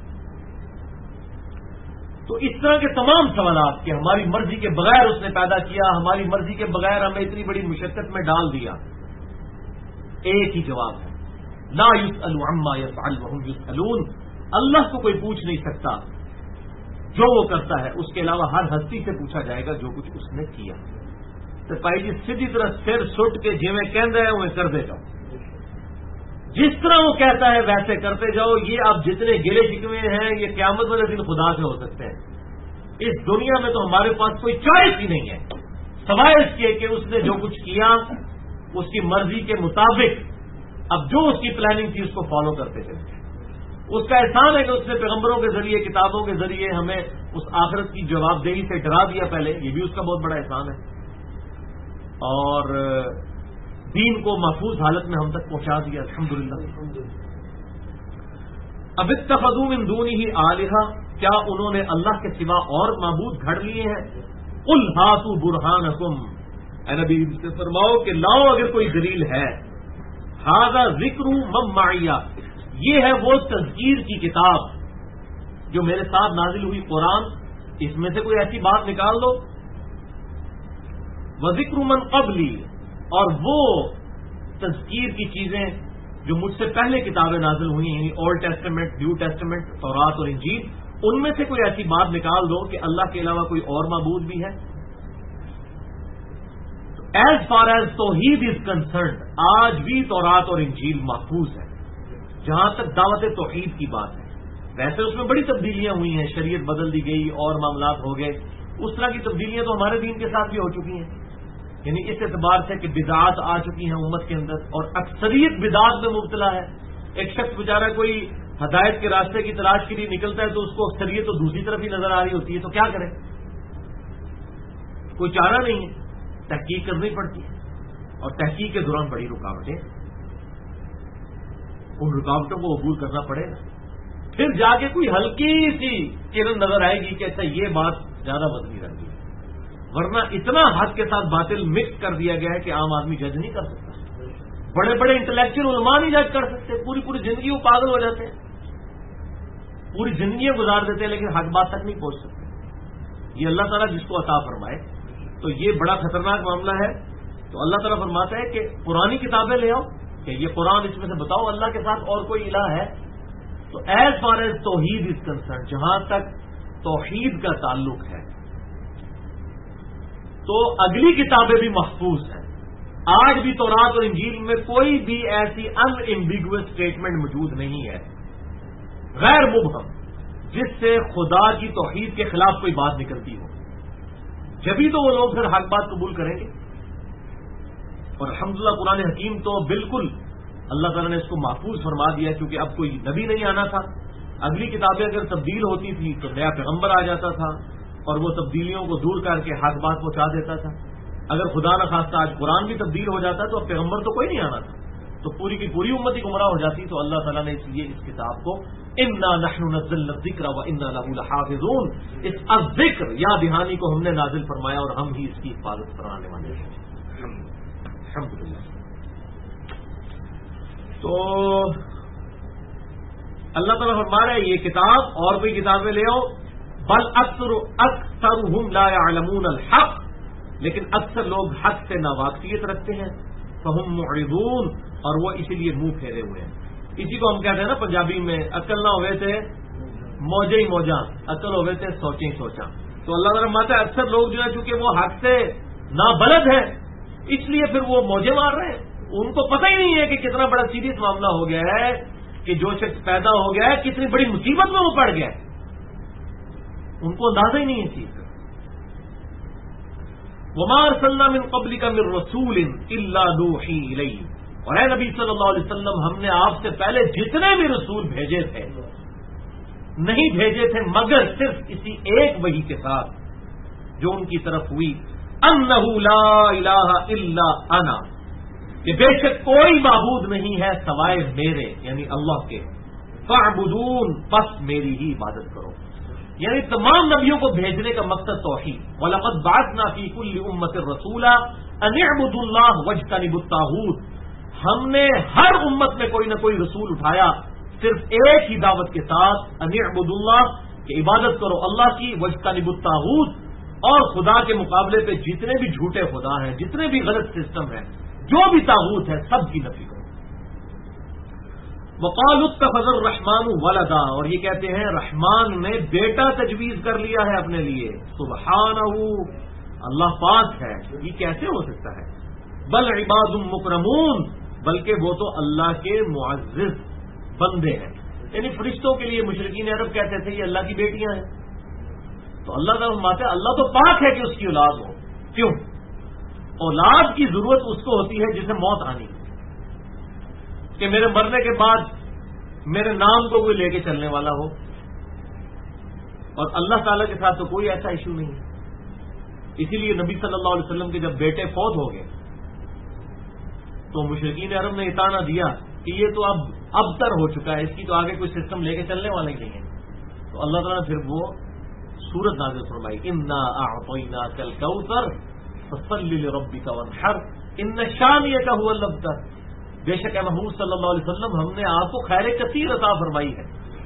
تو اس طرح کے تمام سوالات کہ ہماری مرضی کے بغیر اس نے پیدا کیا، ہماری مرضی کے بغیر ہمیں اتنی بڑی مشقت میں ڈال دیا، ایک ہی جواب ہے، لا یسأل عما یفعل وهم یسألون، اللہ کو کوئی پوچھ نہیں سکتا جو وہ کرتا ہے، اس کے علاوہ ہر ہستی سے پوچھا جائے گا جو کچھ اس نے کیا۔ تو بھائی جی سیدھی طرح سر سٹ کے جویں کہہ رہے ہیں وہ کرتے جاؤ، جس طرح وہ کہتا ہے ویسے کرتے جاؤ۔ یہ اب جتنے گلے شکوے ہیں یہ قیامت والے دن خدا سے ہو سکتے ہیں، اس دنیا میں تو ہمارے پاس کوئی چوائس ہی نہیں ہے سوائے اس کے کہ اس نے جو کچھ کیا اس کی مرضی کے مطابق اب جو اس کی پلاننگ تھی اس کو فالو کرتے چلے۔ اس کا احسان ہے کہ اس نے پیغمبروں کے ذریعے، کتابوں کے ذریعے ہمیں اس آخرت کی جواب دہی سے ڈرا دیا پہلے، یہ بھی اس کا بہت بڑا احسان ہے، اور دین کو محفوظ حالت میں ہم تک پہنچا دیا الحمدللہ۔ اب اتخذوا من دونہ آلہہ، کیا انہوں نے اللہ کے سوا اور معبود گھڑ لیے ہیں؟ قل ہاتوا برہانکم، اے نبی سے فرماؤ کہ لاؤ اگر کوئی دلیل ہے، ھذا ذکر من معی، یہ ہے وہ تذکیر کی کتاب جو میرے ساتھ نازل ہوئی قرآن، اس میں سے کوئی ایسی بات نکال دو، وذکر من قبلی، اور وہ تذکیر کی چیزیں جو مجھ سے پہلے کتابیں نازل ہوئی یعنی اولڈ ٹیسٹمنٹ، نیو ٹیسٹمنٹ، تورات اور انجیل، ان میں سے کوئی ایسی بات نکال دو کہ اللہ کے علاوہ کوئی اور معبود بھی ہے۔ ایز فار ایز توحید از کنسرنڈ، آج بھی تورات اور انجیل محفوظ ہے جہاں تک دعوت توحید کی بات ہے۔ ویسے اس میں بڑی تبدیلیاں ہوئی ہیں، شریعت بدل دی گئی اور معاملات ہو گئے، اس طرح کی تبدیلیاں تو ہمارے دین کے ساتھ بھی ہو چکی ہیں، یعنی اس اعتبار سے کہ بدعات آ چکی ہیں امت کے اندر اور اکثریت بدعات میں مبتلا ہے۔ ایک شخص بیچارہ کوئی ہدایت کے راستے کی تلاش کے لیے نکلتا ہے تو اس کو اکثریت تو دوسری طرف ہی نظر آ رہی ہوتی ہے، تو کیا کرے، کوئی چارہ نہیں ہے، تحقیق کرنی پڑتی ہے، اور تحقیق کے دوران بڑی رکاوٹیں، ان رکاوٹوں کو عبور کرنا پڑے گا، پھر جا کے کوئی ہلکی سی کرن نظر آئے گی کہ ایسا یہ بات زیادہ وزنی رہتی ہے، ورنہ اتنا حق کے ساتھ باطل مکس کر دیا گیا ہے کہ عام آدمی جج نہیں کر سکتا، بڑے بڑے انٹلیکچوئل علماء نہیں جج کر سکتے، پوری پوری زندگی وہ پاگل ہو جاتے ہیں، پوری زندگیاں گزار دیتے ہیں لیکن حق بات تک نہیں پہنچ سکتے۔ یہ اللہ تعالیٰ جس کو عطا فرمائے تو یہ بڑا خطرناک معاملہ ہے۔ تو اللہ تعالیٰ فرماتا ہے کہ پرانی کتابیں لے آؤ کہ یہ قرآن، اس میں سے بتاؤ اللہ کے ساتھ اور کوئی الہ ہے۔ تو ایز فار ایز توحید از کنسرن، جہاں تک توحید کا تعلق ہے تو اگلی کتابیں بھی محفوظ ہیں۔ آج بھی تورات اور انجیل میں کوئی بھی ایسی ان ایمبیگوس اسٹیٹمنٹ موجود نہیں ہے، غیر مبہم، جس سے خدا کی توحید کے خلاف کوئی بات نکلتی ہو، جبھی تو وہ لوگ پھر حق بات قبول کریں گے۔ اور الحمدللہ قرآن حکیم تو بالکل اللہ تعالیٰ نے اس کو محفوظ فرما دیا کیونکہ اب کوئی نبی نہیں آنا تھا. اگلی کتابیں اگر تبدیل ہوتی تھی تو نیا پیغمبر آ جاتا تھا اور وہ تبدیلیوں کو دور کر کے حق بات پہنچا دیتا تھا. اگر خدا نخواستہ آج قرآن بھی تبدیل ہو جاتا تو اب پیغمبر تو کوئی نہیں آنا تھا, تو پوری کی پوری امت ہی گمراہ ہو جاتی. تو اللہ تعالیٰ نے اس لیے اس کتاب کو انا نحن نزلنا الذکر وانا لہ لحافظون, اس الذکر یا دہانی کو ہم نے نازل فرمایا اور ہم ہی اس کی حفاظت کرانے والے ہیں. الحمدللہ. تو اللہ تعالیٰ فرما رہا ہے یہ کتاب اور کوئی کتابیں لے آؤ, بل اکثرهم لا يعلمون الحق, لیکن اکثر لوگ حق سے ناواقفیت رکھتے ہیں. فهم معرضون, اور وہ اسی لیے منہ پھیرے ہوئے ہیں. اسی کو ہم کہتے ہیں نا پنجابی میں, عقل نہ ہوئے تھے موجے ہی موجا, عقل ہوئے تھے سوچے ہی سوچا. تو اللہ تعالیٰ فرماتا ہے اکثر لوگ جو ہے چونکہ وہ حق سے نابلد ہیں اس لیے پھر وہ موجے مار رہے ہیں. ان کو پتہ ہی نہیں ہے کہ کتنا بڑا سیریس معاملہ ہو گیا ہے, کہ جو شخص پیدا ہو گیا ہے کتنی بڑی مصیبت میں وہ پڑ گیا ہے. ان کو اندازہ ہی نہیں ہے چیز. وما ارسلنا من قبلک من رسول الا نوحی الیہ, اور اے نبی صلی اللہ علیہ وسلم ہم نے آپ سے پہلے جتنے بھی رسول بھیجے تھے نہیں بھیجے تھے مگر صرف اسی ایک وحی کے ساتھ جو ان کی طرف ہوئی, انہ لا الہ الا انا, کہ بے شک کوئی معبود نہیں ہے سوائے میرے یعنی اللہ کے, فاعبدون, بس میری ہی عبادت کرو. یعنی تمام نبیوں کو بھیجنے کا مقصد توحید. وَلَقَدْ بَعَثْنَا فِي كُلِّ أُمَّةٍ رَسُولًا أَنِ اعْبُدُوا اللَّهَ وَاجْتَنِبُوا الطَّاغُوتَ, ہم نے ہر امت میں کوئی نہ کوئی رسول اٹھایا صرف ایک ہی دعوت کے ساتھ, أَنِ اعْبُدُوا اللَّهَ, کہ عبادت کرو اللہ کی, وَاجْتَنِبُوا الطَّاغُوتَ, اور خدا کے مقابلے پہ جتنے بھی جھوٹے خدا ہیں, جتنے بھی غلط سسٹم ہیں, جو بھی طاغوت ہے سب کی نفی کرو. وقالوا اتخذ الرحمن ولدا, اور یہ کہتے ہیں رحمان نے بیٹا تجویز کر لیا ہے اپنے لیے. سبحانہ, اللہ پاک ہے, یہ کیسے ہو سکتا ہے. بل عباد مکرمون, بلکہ وہ تو اللہ کے معزز بندے ہیں. یعنی فرشتوں کے لیے مشرکین عرب کہتے تھے یہ اللہ کی بیٹیاں ہیں. تو اللہ تعالیٰ فرماتے ہیں اللہ تو پاک ہے کہ اس کی اولاد ہو. کیوں؟ اولاد کی ضرورت اس کو ہوتی ہے جسے موت آنی, کہ میرے مرنے کے بعد میرے نام کو کوئی لے کے چلنے والا ہو. اور اللہ تعالیٰ کے ساتھ تو کوئی ایسا ایشو نہیں ہے. اسی لیے نبی صلی اللہ علیہ وسلم کے جب بیٹے فوت ہو گئے تو مشرکین عرب نے اطانا دیا کہ یہ تو اب تر ہو چکا ہے, اس کی تو آگے کوئی سسٹم لے کے چلنے والے نہیں ہے. تو اللہ تعالیٰ نے پھر وہ سورت نازل فرمائی, انا اعطیناک الکوثر فصل لربک وانحر ان شانئک هو الابتر, بے شک اے محمود صلی اللہ علیہ وسلم ہم نے آپ کو خیر کثیر عطا فرمائی ہے,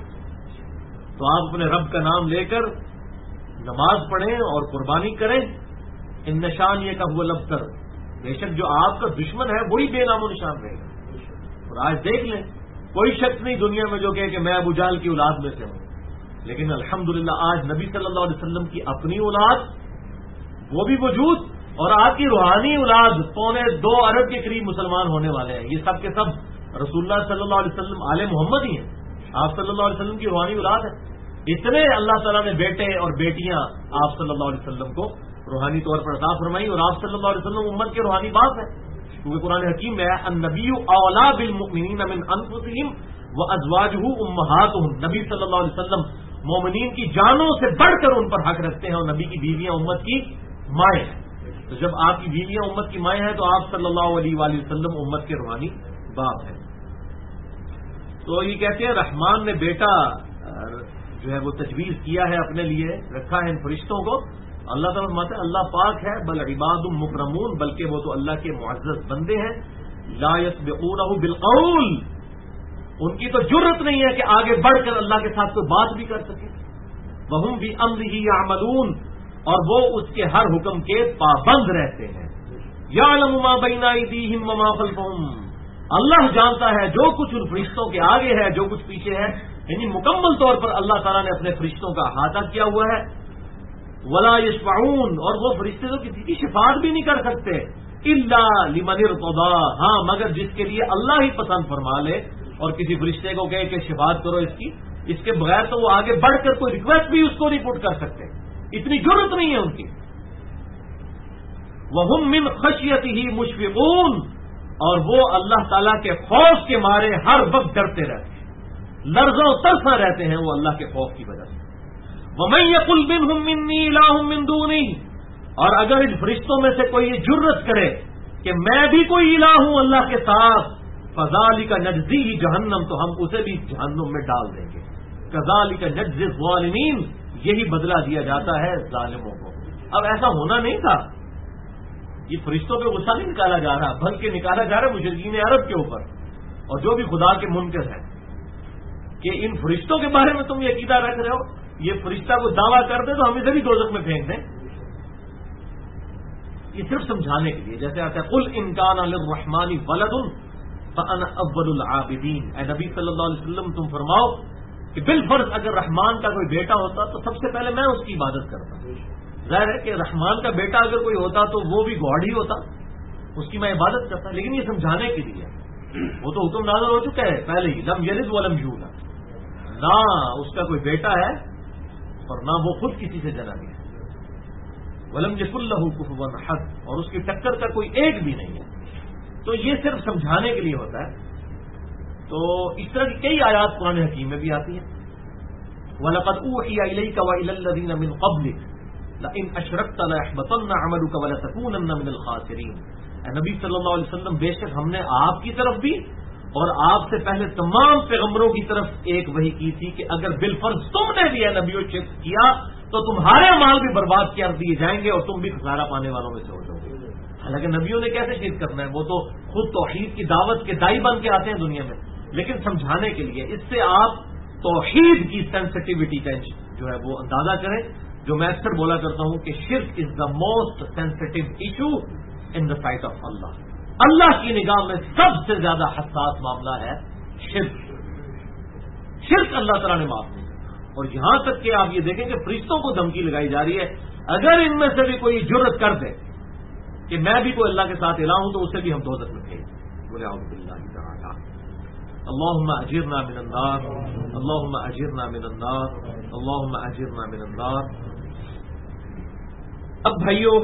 تو آپ اپنے رب کا نام لے کر نماز پڑھیں اور قربانی کریں. ان شانئک هو الابتر, بے شک جو آپ کا دشمن ہے وہی بے نام و نشان رہے گا. اور آج دیکھ لیں کوئی شخص نہیں دنیا میں جو کہے کہ میں ابو جہل کی اولاد میں سے ہوں, لیکن الحمدللہ آج نبی صلی اللہ علیہ وسلم کی اپنی اولاد وہ بھی وجود, اور آپ کی روحانی اولاد 2.25 ارب کے قریب مسلمان ہونے والے ہیں. یہ سب کے سب رسول اللہ صلی اللہ علیہ وسلم آل محمد ہی ہیں. آپ صلی اللہ علیہ وسلم کی روحانی اولاد ہے. اتنے اللہ تعالیٰ نے بیٹے اور بیٹیاں آپ صلی اللہ علیہ وسلم کو روحانی طور پر عطا فرمائی, اور آپ صلی اللہ علیہ وسلم امت کے روحانی باپ ہیں. کیونکہ قرآن حکیم میں النبی اولا بالمؤمنین من انفسہم وازواجہ امہاتہم, نبی صلی اللہ علیہ وسلم مومنین کی جانوں سے بڑھ کر ان پر حق رکھتے ہیں, اور نبی کی بیویاں امت کی مائیں ہیں. تو جب آپ کی بیویاں امت کی مائیں ہیں تو آپ صلی اللہ علیہ وآلہ وسلم امت کے روحانی باپ ہیں. تو یہ کہتے ہیں رحمان نے بیٹا جو ہے وہ تجویز کیا ہے اپنے لیے, رکھا ہے ان فرشتوں کو. اللہ تعالیٰ فرماتے ہیں اللہ پاک ہے, بل عباد مکرمون, بلکہ وہ تو اللہ کے معزز بندے ہیں. لا یسبقونہ بالقول, ان کی تو جرت نہیں ہے کہ آگے بڑھ کر اللہ کے ساتھ کوئی بات بھی کر سکے. وہم بامرہ یعملون, اور وہ اس کے ہر حکم کے پابند رہتے ہیں. یعلم ما بین ایدیہم وما خلفہم, اللہ جانتا ہے جو کچھ ان فرشتوں کے آگے ہے جو کچھ پیچھے ہے. یعنی مکمل طور پر اللہ تعالیٰ نے اپنے فرشتوں کا احاطہ کیا ہوا ہے. ولا یشفعون, اور وہ فرشتے تو کسی کی شفاعت بھی نہیں کر سکتے. الا لمن ارتضی, ہاں مگر جس کے لیے اللہ ہی پسند فرما لے. اور کسی فرشتے کو کہے کہ شفاعت کرو اس کی, اس کے بغیر تو وہ آگے بڑھ کر کوئی ریکویسٹ بھی اس کو نہیں پٹ کر سکتے, اتنی ضرورت نہیں ہے ان کی. وَهُمْ مِنْ خَشْيَتِهِ مُشْفِقُونَ, اور وہ اللہ تعالیٰ کے خوف کے مارے ہر وقت ڈرتے رہتے ہیں، لرزوں ترساں رہتے ہیں وہ اللہ کے خوف کی وجہ سے۔ وَمَن يَقُلْ مِنْهُمْ إِنِّي إِلَٰهٌ مِّن دُونِهِ، اور اگر ان فرشتوں میں سے کوئی یہ جرت کرے کہ میں بھی کوئی الہ ہوں اللہ کے ساتھ، فَذَٰلِكَ نَجْزِيهِ جَهَنَّمَ، تو ہم اسے بھی جہنم میں ڈال دیں گے۔ كَذَٰلِكَ نَجْزِي الظَّالِمِينَ، یہی بدلہ دیا جاتا ہے ظالموں کو۔ اب ایسا ہونا نہیں تھا، یہ فرشتوں پہ غصہ نہیں نکالا جا رہا، بلکہ نکالا جا رہا ہے مشرکین عرب کے اوپر اور جو بھی خدا کے منکر ہیں کہ ان فرشتوں کے بارے میں تم یہ عقیدہ رکھ رہے ہو، یہ فرشتہ کو دعویٰ کر دے تو ہم اسے بھی دوزخ میں پھینک دیں۔ یہ صرف سمجھانے کے لیے، جیسے آتا ہے قل ان کان للرحمن ولد فانا اول العابدین، اے نبی صلی اللہ علیہ وسلم تم فرماؤ کہ بالفرض اگر رحمان کا کوئی بیٹا ہوتا تو سب سے پہلے میں اس کی عبادت کرتا۔ ظاہر ہے کہ رحمان کا بیٹا اگر کوئی ہوتا تو وہ بھی گاڈ ہی ہوتا، اس کی میں عبادت کرتا، لیکن یہ سمجھانے کے لیے وہ تو حکم نازل ہو چکا ہے پہلے ہی، لم یلد ولم یولد، نہ اس کا کوئی بیٹا ہے اور نہ وہ خود کسی سے جنا گیا، ولم یکن لہ کفوا احد، اور اس کی ٹکر کا کوئی ایک بھی نہیں ہے۔ تو یہ صرف سمجھانے کے لیے ہوتا ہے۔ تو اس طرح کی کئی آیات قرآن حکیم میں بھی آتی ہیں، وَلَقَدْ أُوحِيَ إِلَيْكَ وَإِلَى الَّذِينَ مِنْ قَبْلِكَ لَئِنْ أَشْرَكْتَ لَيَحْبَطَنَّ عَمَلُكَ وَلَتَكُونَنَّ مِنَ الْخَاسِرِينَ، اے نبی صلی اللہ علیہ وسلم بے شک ہم نے آپ کی طرف بھی اور آپ سے پہلے تمام پیغمبروں کی طرف ایک وحی کی تھی کہ اگر بالفرض تم نے بھی ہے نبیوں شرک کیا تو تمہارے مال بھی برباد کر دیے جائیں گے اور تم بھی خسارہ پانے والوں میں سے ہو جاؤ گے۔ حالانکہ نبیوں نے کیسے شرک کرنا ہے، وہ تو خود توحید کی دعوت کے دائی بن کے آتے ہیں دنیا میں، لیکن سمجھانے کے لیے اس سے آپ توحید کی سینسٹیوٹی کا جو ہے وہ اندازہ کریں، جو میں اکثر بولا کرتا ہوں کہ شرک is the most sensitive issue in the sight of Allah, اللہ کی نگاہ میں سب سے زیادہ حساس معاملہ ہے شرک۔ شرک اللہ تعالیٰ نے معاف نہیں کرا، اور یہاں تک کہ آپ یہ دیکھیں کہ فرشتوں کو دھمکی لگائی جا رہی ہے اگر ان میں سے بھی کوئی جرت کر دے کہ میں بھی کوئی اللہ کے ساتھ الہ ہوں تو اسے بھی ہم دوزخ میں پھینک دیں۔ بولے اعوذ باللہ تعالی، اللہم اجرنا من النار، اللہم اجرنا من النار، اللہم اجرنا من النار۔ اب بھائیو،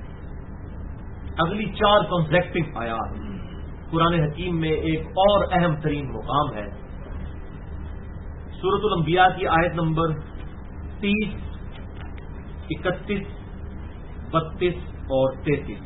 اگلی 4 کنزیکٹو آیات قرآن حکیم میں ایک اور اہم ترین مقام ہے۔ سورۃ الانبیاء کی آیت نمبر 30، 31، 32 اور 33،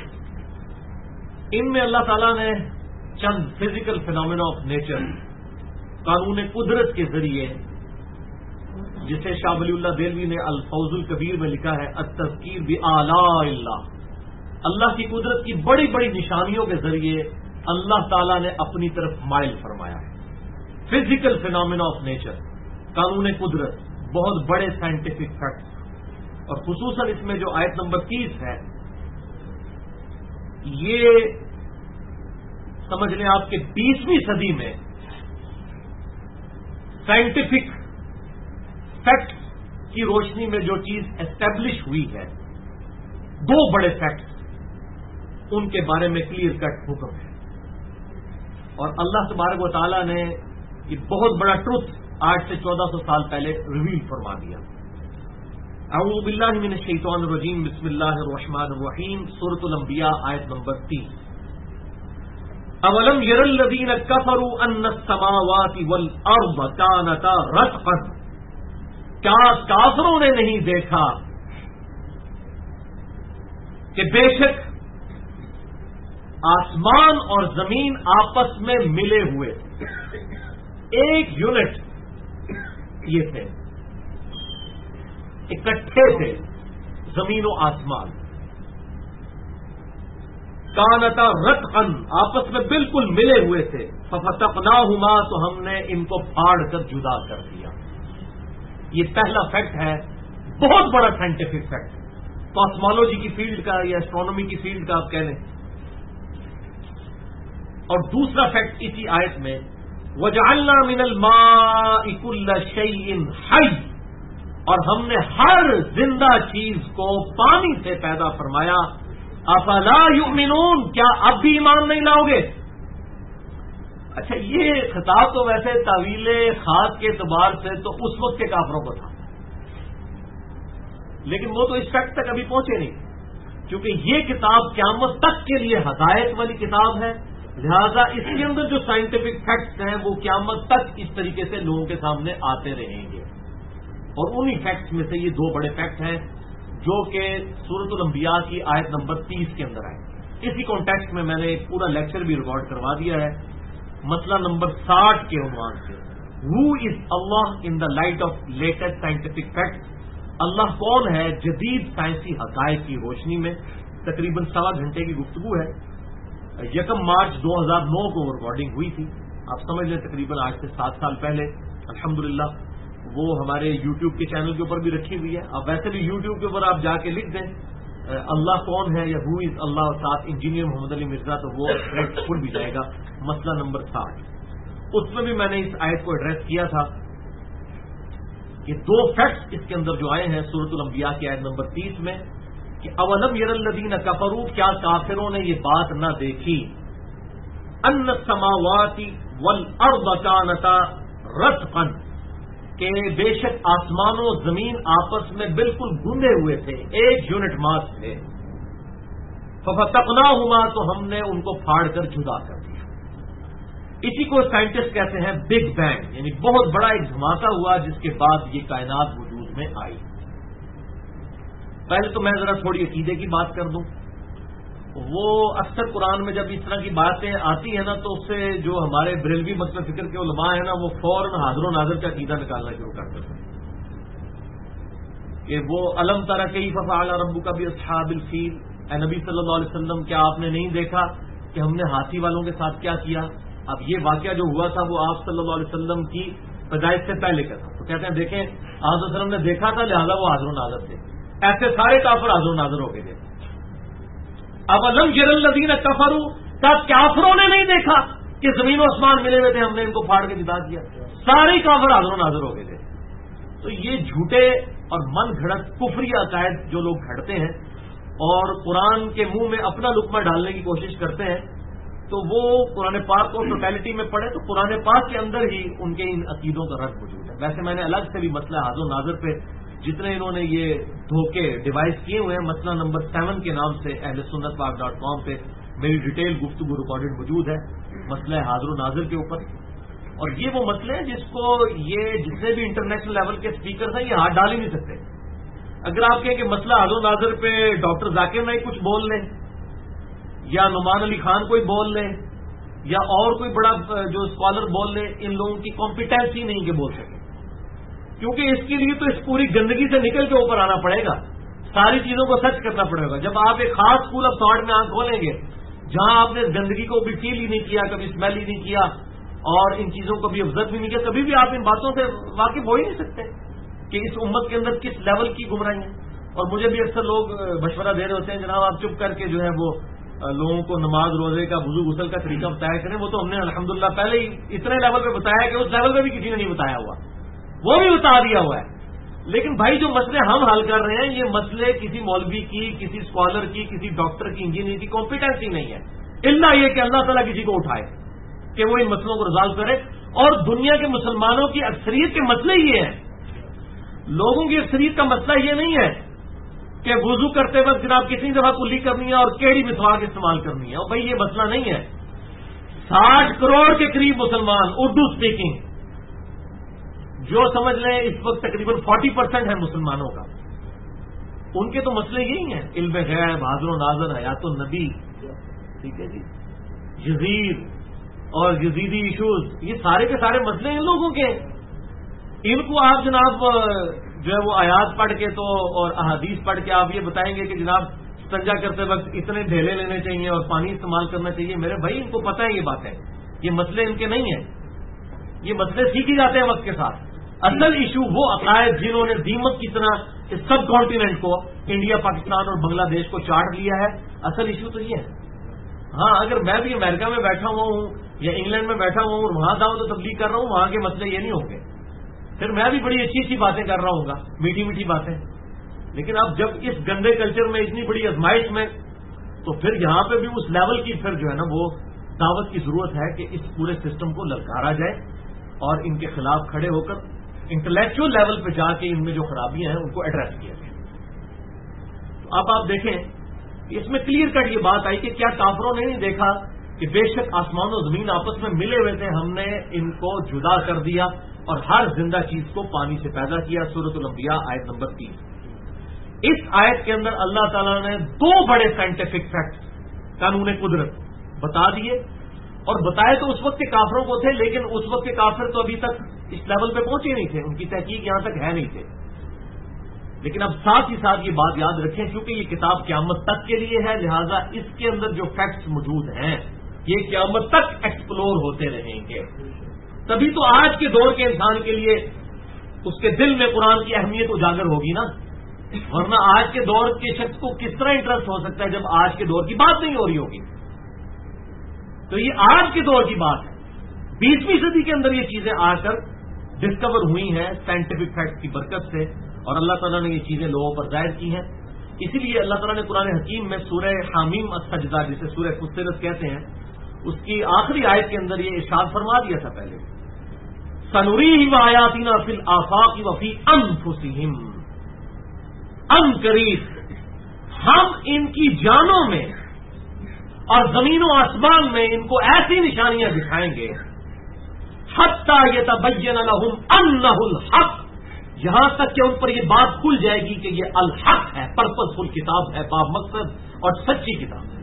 ان میں اللہ تعالیٰ نے چند فزیکل فینومینا آف نیچر، قانون قدرت کے ذریعے، جسے شاہ ولی اللہ دہلوی نے الفوز الکبیر میں لکھا ہے التذکیر بآلاء اللہ، اللہ کی قدرت کی بڑی بڑی نشانیوں کے ذریعے اللہ تعالیٰ نے اپنی طرف مائل فرمایا ہے۔ فزیکل فینومینا آف نیچر، قانون قدرت، بہت بڑے سائنٹیفک فیکٹس، اور خصوصاً اس میں جو آیت نمبر 30 ہے، یہ سمجھ لیں آپ کہ 20ویں صدی میں سائنٹیفک فیکٹس کی روشنی میں جو چیز اسٹیبلش ہوئی ہے، 2 بڑے فیکٹس، ان کے بارے میں کلیئر کٹ حکم ہے، اور اللہ تبارک و تعالی نے یہ بہت بڑا ٹروتھ آج سے 1400 سال پہلے ریویل فرما دیا۔ اعوذ باللہ من الشیطان الرجیم، بسم اللہ الرحمن الرحیم، سورۃ الانبیاء آیت نمبر 30۔ اولم یر الذین کفروا ان السماوات والارض کانتا رتقا، کیا کافروں نے نہیں دیکھا کہ بے شک آسمان اور زمین آپس میں ملے ہوئے ایک یونٹ یہ تھے، اکٹھے تھے زمین و آسمان، کانتا رتقا، آپس میں بالکل ملے ہوئے تھے، ففتقناہما، تو ہم نے ان کو پھاڑ کر جدا کر دیا۔ یہ پہلا فیکٹ ہے، بہت بڑا سائنٹیفک فیکٹ، کاسمولوجی کی فیلڈ کا یا اسٹرانومی کی فیلڈ کا آپ کہہ لیں۔ اور دوسرا فیکٹ اسی آیت میں، وَجَعَلْنَا مِنَ الْمَاءِ كُلَّ شَيْءٍ حَيٍّ، اور ہم نے ہر زندہ چیز کو پانی سے پیدا فرمایا۔ افلا یؤمنون، کیا اب بھی ایمان نہیں لاؤ گے؟ اچھا، یہ خطاب تو ویسے تعویل خاص کے اعتبار سے تو اس وقت کے کافروں کو تھا، لیکن وہ تو اس فیکٹ تک ابھی پہنچے نہیں، کیونکہ یہ کتاب قیامت تک کے لیے ہدایت والی کتاب ہے، لہذا اس کے اندر جو سائنٹیفک فیکٹس ہیں وہ قیامت تک اس طریقے سے لوگوں کے سامنے آتے رہیں گے. اور انہی فیکٹس میں سے یہ دو بڑے فیکٹ ہیں جو کہ سورۃ الانبیاء کی آیت نمبر 30 کے اندر آئے. اسی کانٹیکسٹ میں نے ایک پورا لیکچر بھی ریکارڈ کروا دیا ہے مسئلہ نمبر 60 کے عنوان سے، who is Allah in the light of latest scientific facts. اللہ کون ہے جدید سائنسی حقائق کی روشنی میں. تقریباً 1.25 گھنٹے کی گفتگو ہے. 1 مارچ 2009 کو ریکارڈنگ ہوئی تھی. آپ سمجھ لیں تقریباً آج سے 7 سال پہلے. الحمدللہ وہ ہمارے یوٹیوب کے چینل کے اوپر بھی رکھی ہوئی ہے. اب ویسے بھی یوٹیوب کے اوپر آپ جا کے لکھ دیں اللہ کون ہے یا ہو از اللہ ساتھ انجینئر محمد علی مرزا تو وہ کھل بھی جائے گا. مسئلہ نمبر 60 اس میں بھی میں نے اس آیت کو ایڈریس کیا تھا کہ 2 فیکٹس اس کے اندر جو آئے ہیں سورۃ الانبیاء کی آیت نمبر 30 میں کہ اولم یر الذین کفروا، کیا کافروں نے یہ بات نہ دیکھی، ان السماوات والارض کانتا رتقا، کہ بے شک آسمان و زمین آپس میں بالکل گندے ہوئے تھے، 1 یونٹ ماس تھے. ففتقناہما، تو ہم نے ان کو پھاڑ کر جدا کر دیا. اسی کو سائنٹسٹ کہتے ہیں بگ بینگ، یعنی بہت بڑا ایک دھماکہ ہوا جس کے بعد یہ کائنات وجود میں آئی. پہلے تو میں ذرا تھوڑی عقیدے کی بات کر دوں. وہ اکثر قرآن میں جب اس طرح کی باتیں آتی ہیں نا تو اس سے جو ہمارے بریلوی مکتب فکر کے علماء ہیں نا وہ فوراً حاضر و ناظر کا عقیدہ نکالنا شروع کر دیتے ہیں کہ وہ الم تری کیف فعل ربک باصحاب الفیل، اے نبی صلی اللہ علیہ وسلم کیا آپ نے نہیں دیکھا کہ ہم نے ہاتھی والوں کے ساتھ کیا کیا. اب یہ واقعہ جو ہوا تھا وہ آپ صلی اللہ علیہ وسلم کی پیدائش سے پہلے کا تھا. تو کہتے ہیں دیکھیں آپ صلی اللہ علیہ وسلم نے دیکھا تھا لہذا وہ حاضر و ناظر تھے. ایسے سارے کافر حاضر و ناظر ہو گئے تھے. اب الم یر الذین کفروا، کیا کافروں نے نہیں دیکھا کہ زمین و آسمان ملے ہوئے تھے، ہم نے ان کو پھاڑ کے جدا کیا. سارے کافر حاضر و ناظر ہو گئے تھے. تو یہ جھوٹے اور من گھڑت کفری عقائد جو لوگ گھڑتے ہیں اور قرآن کے منہ میں اپنا لقمہ ڈالنے کی کوشش کرتے ہیں تو وہ قرآن پاک کو ٹوٹیلٹی میں پڑھے تو قرآن پاک کے اندر ہی ان کے ان عقیدوں کا رد موجود ہے. ویسے میں نے الگ سے بھی مسئلہ حاضر و ناظر پہ جتنے انہوں نے یہ دھوکے ڈیوائس کیے ہوئے ہیں مسئلہ نمبر 7 کے نام سے اہل سنت پاک.com پہ میری ڈیٹیل گفتگو ریکارڈڈ موجود ہے مسئلہ حاضر و ناظر کے اوپر. اور یہ وہ مسئلے ہیں جس کو یہ جتنے بھی انٹرنیشنل لیول کے اسپیکرز ہیں یہ ہاتھ ڈال ہی نہیں سکتے. اگر آپ کہیں کہ مسئلہ حاضر و ناظر پہ ڈاکٹر ذاکر نائک کچھ بول لیں یا نعمان علی خان کوئی بول لیں یا اور کوئی بڑا جو اسکالر بول لیں، ان لوگوں کی کمپیٹنسی نہیں کہ بول سکے، کیونکہ اس کے لیے تو اس پوری گندگی سے نکل کے اوپر آنا پڑے گا، ساری چیزوں کو سچ کرنا پڑے گا. جب آپ ایک خاص اسکول آف تھاٹ میں آنکھ کھولیں گے جہاں آپ نے گندگی کو بھی فیل ہی نہیں کیا، کبھی اسمیل ہی نہیں کیا اور ان چیزوں کو بھی آبزرو بھی نہیں کیا، کبھی بھی آپ ان باتوں سے واقف ہو ہی نہیں سکتے کہ اس امت کے اندر کس لیول کی گمراہی ہے. اور مجھے بھی اکثر لوگ مشورہ دے رہے ہوتے ہیں جناب آپ چپ کر کے جو ہے وہ لوگوں کو نماز روزے کا وضو غسل کا طریقہ بتایا کریں. وہ تو ہم نے الحمدللہ پہلے ہی اتنے لیول پہ بتایا کہ اس لیول پہ بھی کسی نے نہیں بتایا ہوا، وہ بھی بتا دیا ہوا ہے. لیکن بھائی جو مسئلے ہم حل کر رہے ہیں یہ مسئلے کسی مولوی کی، کسی اسکالر کی، کسی ڈاکٹر کی، انجینئر کی کمپیٹنسی نہیں ہے، الا یہ کہ اللہ تعالیٰ کسی کو اٹھائے کہ وہ ان مسئلوں کو ریزالو کرے. اور دنیا کے مسلمانوں کی اکثریت کے مسئلے یہ ہیں، لوگوں کی اکثریت کا مسئلہ یہ نہیں ہے کہ وضو کرتے وقت جناب کتنی دفعہ کلی کرنی ہے اور کیڑی مسواک استعمال کرنی ہے. اور بھائی یہ مسئلہ نہیں ہے. 60 کروڑ کے قریب مسلمان اردو اسپیکنگ جو سمجھ لیں اس وقت تقریباً 40% ہے مسلمانوں کا، ان کے تو مسئلے یہی ہیں، علم غیب، حاضر و ناظر، حیات النبی، ٹھیک ہے جی، یزید اور یزیدی ایشوز، یہ سارے کے سارے مسئلے ان لوگوں کے. ان کو آپ جناب جو ہے وہ آیات پڑھ کے تو اور احادیث پڑھ کے آپ یہ بتائیں گے کہ جناب استنجا کرتے وقت اتنے ڈھیلے لینے چاہیے اور پانی استعمال کرنا چاہیے. میرے بھائی ان کو پتہ ہے یہ باتیں، یہ مسئلے ان کے نہیں ہیں، یہ مسئلے سیکھی جاتے ہیں وقت کے ساتھ. اصل ایشو وہ عقائد جنہوں نے دیمک کی طرح اس سب کانٹیننٹ کو، انڈیا، پاکستان اور بنگلہ دیش کو چاٹ لیا ہے، اصل ایشو تو یہ ہے. ہاں اگر میں بھی امریکہ میں بیٹھا ہوا ہوں یا انگلینڈ میں بیٹھا ہوا ہوں اور وہاں دعوت و تبلیغ کر رہا ہوں، وہاں کے مسئلے یہ نہیں ہوں گے، پھر میں بھی بڑی اچھی اچھی باتیں کر رہا ہوں گا، میٹھی میٹھی باتیں. لیکن اب جب اس گندے کلچر میں اتنی بڑی آزمائش میں، تو پھر یہاں پہ بھی اس لیول کی پھر جو ہے نا وہ دعوت کی ضرورت ہے کہ اس پورے سسٹم کو للکارا جائے اور ان کے خلاف کھڑے ہو کر انٹلیکچوئل لیول پہ جا کے ان میں جو خرابیاں ہیں ان کو ایڈریس کیا جائے. تو اب آپ دیکھیں اس میں کلیئر کٹ یہ بات آئی کہ کیا کافروں نے نہیں دیکھا کہ بے شک آسمان و زمین آپس میں ملے ہوئے تھے، ہم نے ان کو جدا کر دیا اور ہر زندہ چیز کو پانی سے پیدا کیا. سورۃ الانبیاء آیت نمبر 3. اس آیت کے اندر اللہ تعالیٰ نے 2 بڑے سائنٹیفک فیکٹس قانون قدرت بتا دیے، اور بتائے تو اس وقت کے کافروں کو تھے، لیکن اس وقت کے کافر تو ابھی تک اس لیول پہ پہنچے نہیں تھے، ان کی تحقیق یہاں تک ہے نہیں تھے. لیکن اب ساتھ ہی ساتھ یہ بات یاد رکھیں، چونکہ یہ کتاب قیامت تک کے لیے ہے، لہذا اس کے اندر جو فیکٹس موجود ہیں یہ قیامت تک ایکسپلور ہوتے رہیں گے. تبھی تو آج کے دور کے انسان کے لیے اس کے دل میں قرآن کی اہمیت اجاگر ہوگی نا، ورنہ آج کے دور کے شخص کو کس طرح انٹرسٹ ہو سکتا ہے جب آج کے دور کی بات نہیں ہو رہی ہوگی. تو یہ آج کے دور کی بات ہے. 20ویں صدی کے اندر یہ چیزیں آ کر ڈسکور ہوئی ہیں سائنٹیفک فیکٹس کی برکت سے، اور اللہ تعالیٰ نے یہ چیزیں لوگوں پر ظاہر کی ہیں. اسی لیے اللہ تعالیٰ نے قرآن حکیم میں سورہ حامیم السجدہ جسے سورہ فصلت کہتے ہیں، اس کی آخری آیت کے اندر یہ ارشاد فرما دیا تھا پہلے، سنریہم آیاتنا فی الآفاق وفی انفسہم، ان قریب ہم ان کی جانوں میں اور زمین و آسمان میں ان کو ایسی نشانیاں دکھائیں گے، حتی یتبین لہم انہ الحق، یہاں تک کہ ان پر یہ بات کھل جائے گی کہ یہ الحق ہے، پرپز فل کتاب ہے، باب مقصد اور سچی کتاب ہے.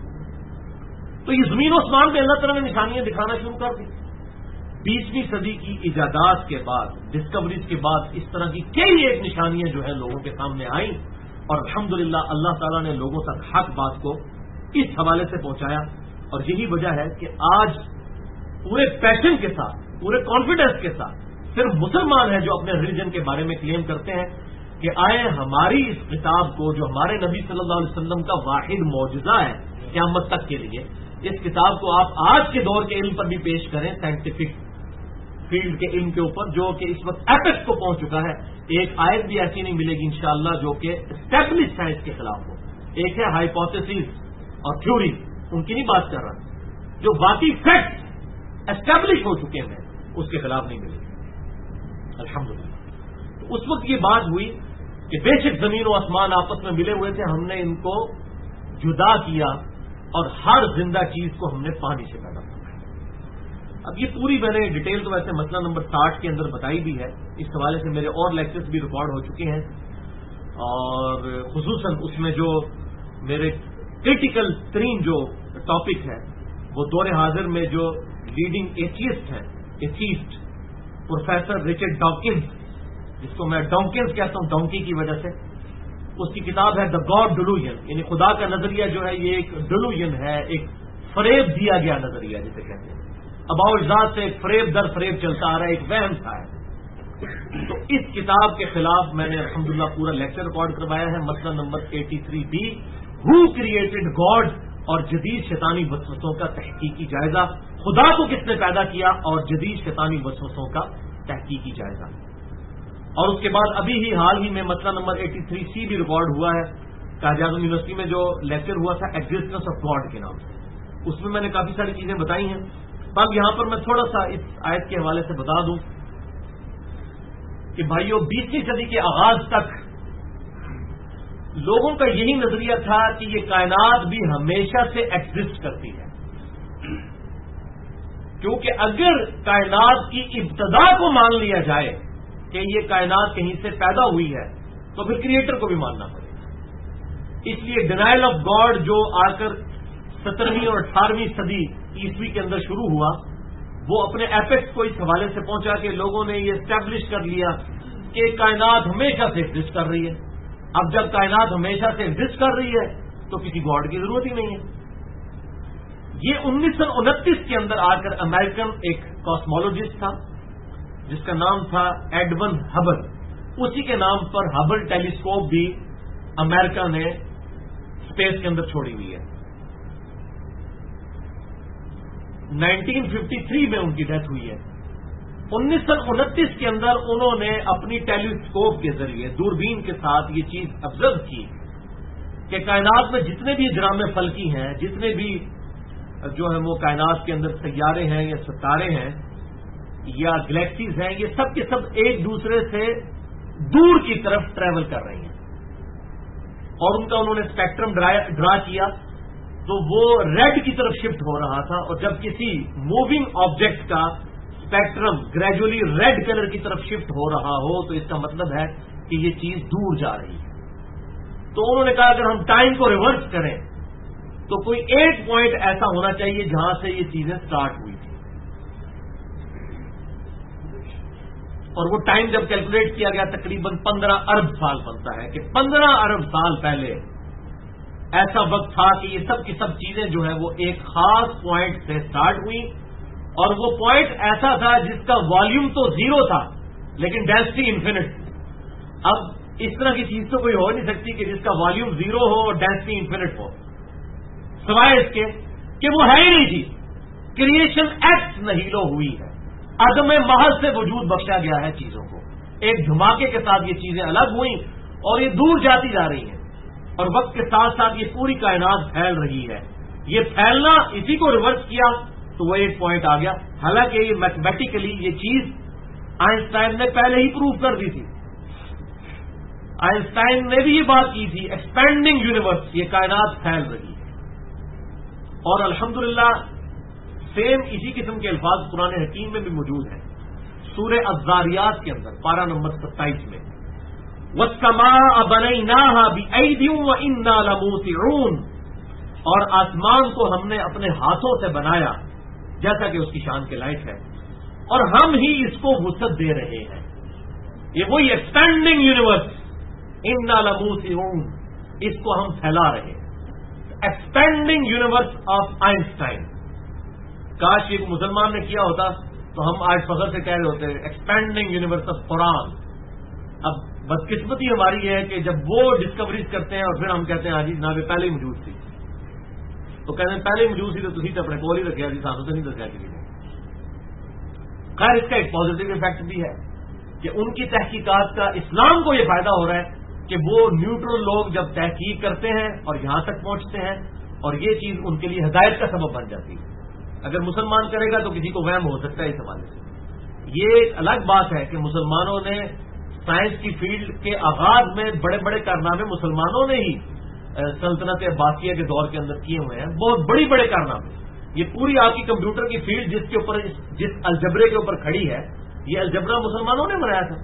تو یہ زمین و آسمان پہ اللہ تعالیٰ نے نشانیاں دکھانا شروع کر دی. 20ویں صدی کی ایجادات کے بعد، ڈسکوریز کے بعد اس طرح کی کئی ایک نشانیاں جو ہیں لوگوں کے سامنے آئیں، اور الحمدللہ اللہ تعالیٰ نے لوگوں تک حق بات کو اس حوالے سے پہنچایا. اور یہی وجہ ہے کہ آج پورے پیشن کے ساتھ، پورے کانفیڈنس کے ساتھ صرف مسلمان ہیں جو اپنے ریلیجن کے بارے میں کلیم کرتے ہیں کہ آئے ہماری اس کتاب کو، جو ہمارے نبی صلی اللہ علیہ وسلم کا واحد معجزہ ہے قیامت تک کے لیے، اس کتاب کو آپ آج کے دور کے علم پر بھی پیش کریں، سائنٹیفک فیلڈ کے علم کے اوپر، جو کہ اس وقت ایپیکس کو پہنچ چکا ہے. ایک آیت بھی ایسی نہیں ملے گی انشاءاللہ جو کہ اسٹیبلش سائنس کے خلاف ہو. ایک ہے ہائیپوتھیسز اور تھیوری، ان کی نہیں بات کر رہا، جو باقی فیکٹس اسٹیبلش ہو چکے ہیں اس کے خلاف نہیں ملے گی الحمدللہ. تو اس وقت یہ بات ہوئی کہ بے شک زمین و آسمان آپس میں ملے ہوئے تھے، ہم نے ان کو جدا کیا اور ہر زندہ چیز کو ہم نے پانی سے پیدا کیا. اب یہ پوری میں نے ڈیٹیل تو ویسے مسئلہ نمبر 60 کے اندر بتائی بھی ہے، اس حوالے سے میرے اور لیکچرز بھی ریکارڈ ہو چکے ہیں، اور خصوصاً اس میں جو میرے کریٹیکل ترین جو ٹاپک ہے وہ دور حاضر میں جو لیڈنگ ایتھیسٹ ہیں، ایتھیسٹ پروفیسر رچرڈ ڈاکنز، جس کو میں ڈانکنز کہتا ہوں ڈانکی کی وجہ سے، اس کی کتاب ہے دا گاڈ ڈیلوژن، یعنی خدا کا نظریہ جو ہے یہ ایک ڈیلوژن ہے، ایک فریب دیا گیا نظریہ جسے کہتے ہیں. اباؤ ذات سے فریب در فریب چلتا آ رہا ہے، ایک وہم تھا. تو اس کتاب کے خلاف میں نے الحمدللہ پورا لیکچر ریکارڈ کروایا ہے. مسئلہ number 83B، who created God, اور جدید شیطانی وسوسوں کا تحقیقی جائزہ، خدا کو کس نے پیدا کیا اور جدید شیطانی وسوسوں کا تحقیقی جائزہ. اور اس کے بعد ابھی ہی حال ہی میں مسئلہ نمبر 83C بھی ریکارڈ ہوا ہے، قائد اعظم یونیورسٹی میں جو لیکچر ہوا تھا ایگزسٹنس آف گاڈ کے نام سے، اس میں نے کافی ساری چیزیں بتائی ہیں. اب یہاں پر میں تھوڑا سا اس آیت کے حوالے سے بتا دوں کہ بھائیو 20ویں صدی کے آغاز تک لوگوں کا یہی نظریہ تھا کہ یہ کائنات بھی ہمیشہ سے ایگزسٹ کرتی ہے، کیونکہ اگر کائنات کی ابتدا کو مان لیا جائے کہ یہ کائنات کہیں سے پیدا ہوئی ہے تو پھر کریٹر کو بھی ماننا پڑے گا. اس لیے ڈینائل آف گاڈ جو آ کر 17ویں اور 18ویں صدی عیسوی کے اندر شروع ہوا، وہ اپنے ایپیکس کو اس حوالے سے پہنچا کہ لوگوں نے یہ اسٹیبلش کر لیا کہ کائنات ہمیشہ سے ایگزسٹ کر رہی ہے. اب جب کائنات ہمیشہ سے ایگزسٹ کر رہی ہے تو کسی گاڈ کی ضرورت ہی نہیں ہے. یہ 1929 کے اندر آ کر امریکن ایک کاسمولوجسٹ تھا جس کا نام تھا ایڈون ہبل، اسی کے نام پر ہبل ٹیلیسکوپ بھی امریکہ نے اسپیس کے اندر چھوڑی ہوئی ہے. 1953 میں ان کی ڈیتھ ہوئی ہے. 1929 کے اندر انہوں نے اپنی ٹیلیسکوپ کے ذریعے دوربین کے ساتھ یہ چیز آبزرو کی کہ کائنات میں جتنے بھی اجرام فلکی ہیں، جتنے بھی جو ہے وہ کائنات کے اندر سیارے ہیں یا ستارے ہیں یا گلیکسیز ہیں، یہ سب کے سب ایک دوسرے سے دور کی طرف ٹریول کر رہی ہیں. اور ان کا انہوں نے اسپیکٹرم ڈرا کیا تو وہ ریڈ کی طرف شفٹ ہو رہا تھا، اور جب کسی موونگ آبجیکٹ کا اسپیکٹرم گریجولی ریڈ کلر کی طرف شفٹ ہو رہا ہو تو اس کا مطلب ہے کہ یہ چیز دور جا رہی ہے۔ تو انہوں نے کہا اگر ہم ٹائم کو ریورس کریں تو کوئی ایک پوائنٹ ایسا ہونا چاہیے جہاں سے یہ چیزیں سٹارٹ ہوئی تھی، اور وہ ٹائم جب کیلکولیٹ کیا گیا تقریباً 15 ارب سال بنتا ہے کہ 15 ارب سال پہلے ایسا وقت تھا کہ یہ سب کی سب چیزیں جو ہے وہ ایک خاص پوائنٹ سے سٹارٹ ہوئی، اور وہ پوائنٹ ایسا تھا جس کا والیوم تو 0 تھا لیکن ڈینسٹی انفینٹ۔ اب اس طرح کی چیز تو کوئی ہو نہیں سکتی کہ جس کا والیوم 0 ہو اور ڈینسٹی انفینٹ ہو، سوائے اس کے کہ وہ ہے ہی نہیں تھی، کریشن ایکس نہیلو ہوئی ہے، عدم محض سے وجود بخشا گیا ہے چیزوں کو، ایک دھماکے کے ساتھ یہ چیزیں الگ ہوئیں اور یہ دور جاتی جا رہی ہیں، اور وقت کے ساتھ ساتھ یہ پوری کائنات پھیل رہی ہے۔ یہ پھیلنا اسی کو ریورس کیا تو وہ ایک پوائنٹ آ گیا، حالانکہ یہ میتھمیٹیکلی یہ چیز آئنسٹائن نے پہلے ہی پروف کر دی تھی۔ آئنسٹائن نے بھی یہ بات کی تھی، ایکسپینڈنگ یونیورس، یہ کائنات پھیل رہی ہے، اور الحمدللہ سیم اسی قسم کے الفاظ قرآن حکیم میں بھی موجود ہیں۔ سورہ الذاریات کے اندر پارہ نمبر 27 میں وَالسَّمَاءَ بَنَيْنَاهَا بِأَيْدٍ وَإِنَّا لَمُوسِعُونَ، اور آسمان کو ہم نے اپنے ہاتھوں سے بنایا جیسا کہ اس کی شان کے لائق ہے، اور ہم ہی اس کو وسعت دے رہے ہیں۔ یہ وہی ایکسپینڈنگ یونیورس، اِنَّا لَمُوسِعُونَ، اس کو ہم پھیلا رہے ہیں۔ ایکسپینڈنگ یونیورس آف آئنسٹائن، کاش ایک مسلمان نے کیا ہوتا تو ہم آج فخر سے کہہ رہے ہوتے ایکسپینڈنگ یونیورس آف قرآن۔ اب بدقسمتی ہماری ہے کہ جب وہ ڈسکوریز کرتے ہیں اور پھر ہم کہتے ہیں ہاں جی جناب پہلے ہی موجود تھی، تو کہتے ہیں پہلے ہی موجود تھی تو تھی تو اپنے کول ہی رکھا جی، سانسوں سے نہیں دسیا کسی نے۔ خیر اس کا ایک پازیٹو افیکٹ بھی ہے کہ ان کی تحقیقات کا اسلام کو یہ فائدہ ہو رہا ہے کہ وہ نیوٹرل لوگ جب تحقیق کرتے ہیں اور یہاں تک پہنچتے ہیں، اور یہ چیز ان کے لیے ہدایت کا سبب بن جاتی ہے۔ اگر مسلمان کرے گا تو کسی کو وہم ہو سکتا ہے اس حوالے سے۔ یہ ایک الگ بات ہے کہ مسلمانوں نے سائنس کی فیلڈ کے آغاز میں بڑے بڑے کارنامے مسلمانوں نے ہی سلطنت عباسیہ کے دور کے اندر کیے ہوئے ہیں، بہت بڑی بڑے کارنامے۔ یہ پوری آپ کی کمپیوٹر کی فیلڈ جس کے اوپر جس الجبرے کے اوپر کھڑی ہے، یہ الجبرا مسلمانوں نے بنایا تھا۔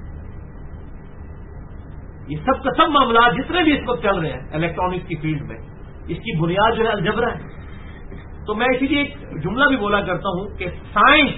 یہ سب کا سب معاملات جتنے بھی اس وقت چل رہے ہیں الیکٹرانکس کی فیلڈ میں، اس کی بنیاد جو ہے الجبرا ہے۔ تو میں اسی لیے ایک جملہ بھی بولا کرتا ہوں کہ science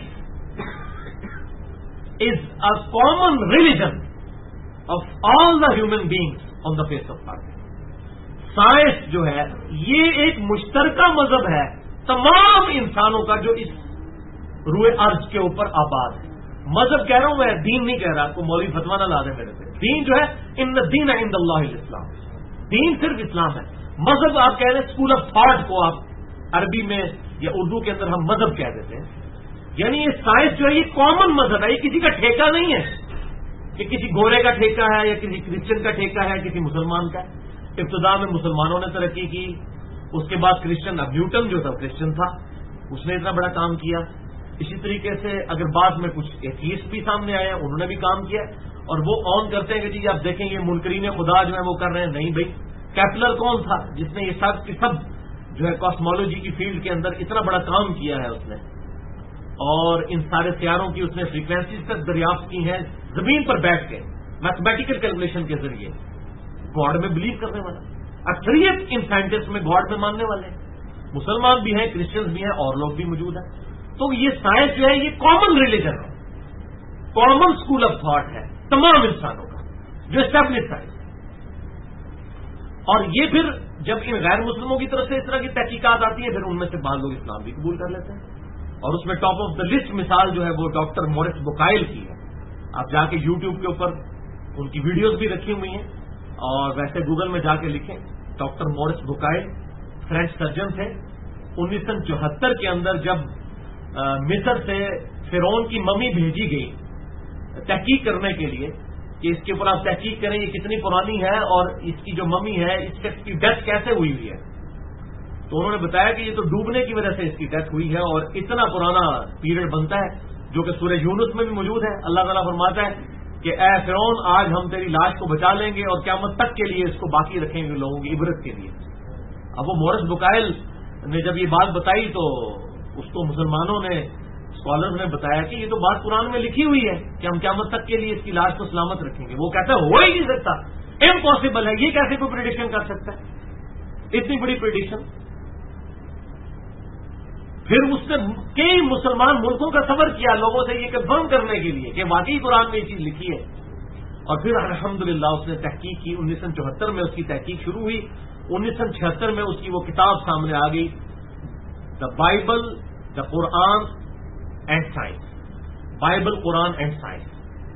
is a common religion of all the human beings on the face of earth. Science جو ہے یہ ایک مشترکہ مذہب ہے تمام انسانوں کا جو اس روئے ارض کے اوپر آباد ہے۔ مذہب کہہ رہا ہوں میں، دین نہیں کہہ رہا، کو مولوی فتویٰ نہ لا دے میرے سے۔ دین جو ہے ان الدین عند اللہ الاسلام، دین صرف اسلام ہے۔ مذہب آپ کہہ رہے ہیں اسکول آف تھاٹ کو آپ عربی میں یا اردو کے اندر ہم مذہب کہہ دیتے ہیں، یعنی یہ سائنس جو ہے یہ کامن مذہب ہے، یہ کسی کا ٹھیکہ نہیں ہے کہ کسی گورے کا ٹھیکہ ہے یا کسی کرسچن کا ٹھیکہ ہے، کسی مسلمان کا ہے۔ ابتدا میں مسلمانوں نے ترقی کی، اس کے بعد کرسچن، اب نیوٹن جو تھا کرسچن تھا، اس نے اتنا بڑا کام کیا۔ اسی طریقے سے اگر بعد میں کچھ ایتھیسٹ بھی سامنے آئے انہوں نے بھی کام کیا، اور وہ آن کرتے ہیں کہ جی آپ دیکھیں یہ منکرین خدا جو ہے وہ کر رہے ہیں۔ نہیں بھائی، کیپلر کون تھا جس نے یہ سب کی سب جو ہے کاسمولوجی کی فیلڈ کے اندر اتنا بڑا کام کیا ہے اس نے، اور ان سارے سیاروں کی اس نے فریکوینسیز تک دریافت کی ہیں زمین پر بیٹھ کے میتھمیٹیکل کیلکولیشن کے ذریعے۔ گاڈ میں بلیو کرنے والا اکثریت ان سائنٹسٹ میں گاڈ میں ماننے والے ہیں، مسلمان بھی ہیں، کرسچنز بھی ہیں، اور لوگ بھی موجود ہیں۔ تو یہ سائنس جو ہے یہ کامن ریلیجن ہے، کامن اسکول آف تھاٹ ہے تمام انسانوں کا جو اسٹیبلش سائنس ہے۔ اور یہ پھر جب ان غیر مسلموں کی طرف سے اس طرح کی تحقیقات آتی ہے، پھر ان میں سے بعض لوگ اسلام بھی قبول کر لیتے ہیں، اور اس میں ٹاپ آف دا لسٹ مثال جو ہے وہ ڈاکٹر مورس بکائل کی ہے۔ آپ جا کے یوٹیوب کے اوپر ان کی ویڈیوز بھی رکھی ہوئی ہیں، اور ویسے گوگل میں جا کے لکھیں ڈاکٹر مورس بکائل فرینچ سرجن تھے۔ 1974 کے اندر جب مصر سے فرعون کی ممی بھیجی گئی تحقیق کرنے کے لیے کہ اس کے اوپر آپ تحقیق کریں یہ کتنی پرانی ہے اور اس کی جو ممی ہے اس کی ڈیتھ کیسے ہوئی ہے، تو انہوں نے بتایا کہ یہ تو ڈوبنے کی وجہ سے اس کی ڈیتھ ہوئی ہے، اور اتنا پرانا پیریڈ بنتا ہے جو کہ سورہ یونس میں بھی موجود ہے۔ اللہ تعالیٰ فرماتا ہے کہ اے فرعون آج ہم تیری لاش کو بچا لیں گے اور قیامت تک کے لیے اس کو باقی رکھیں گے لوگوں کی عبرت کے لیے. اب وہ مورس بکائل نے جب یہ بات بتائی تو اس کو مسلمانوں نے اسکالرز نے بتایا کہ یہ تو بات قرآن میں لکھی ہوئی ہے کہ ہم قیامت تک کے لیے اس کی لاش کو سلامت رکھیں گے. وہ کہتا ہے ہو ہی نہیں سکتا, امپاسبل ہے, یہ کیسے کوئی پریڈکشن کر سکتا ہے, اتنی بڑی پریڈکشن. پھر اس نے کئی مسلمان ملکوں کا سفر کیا لوگوں سے یہ کنفرم کرنے کے لیے کہ واقعی قرآن میں یہ چیز لکھی ہے, اور پھر الحمدللہ اس نے تحقیق کی. 1974 میں اس کی تحقیق شروع ہوئی. 1976 میں اس کی وہ کتاب سامنے آ گئی, the Bible, the Quran and science, Bible, Quran and science.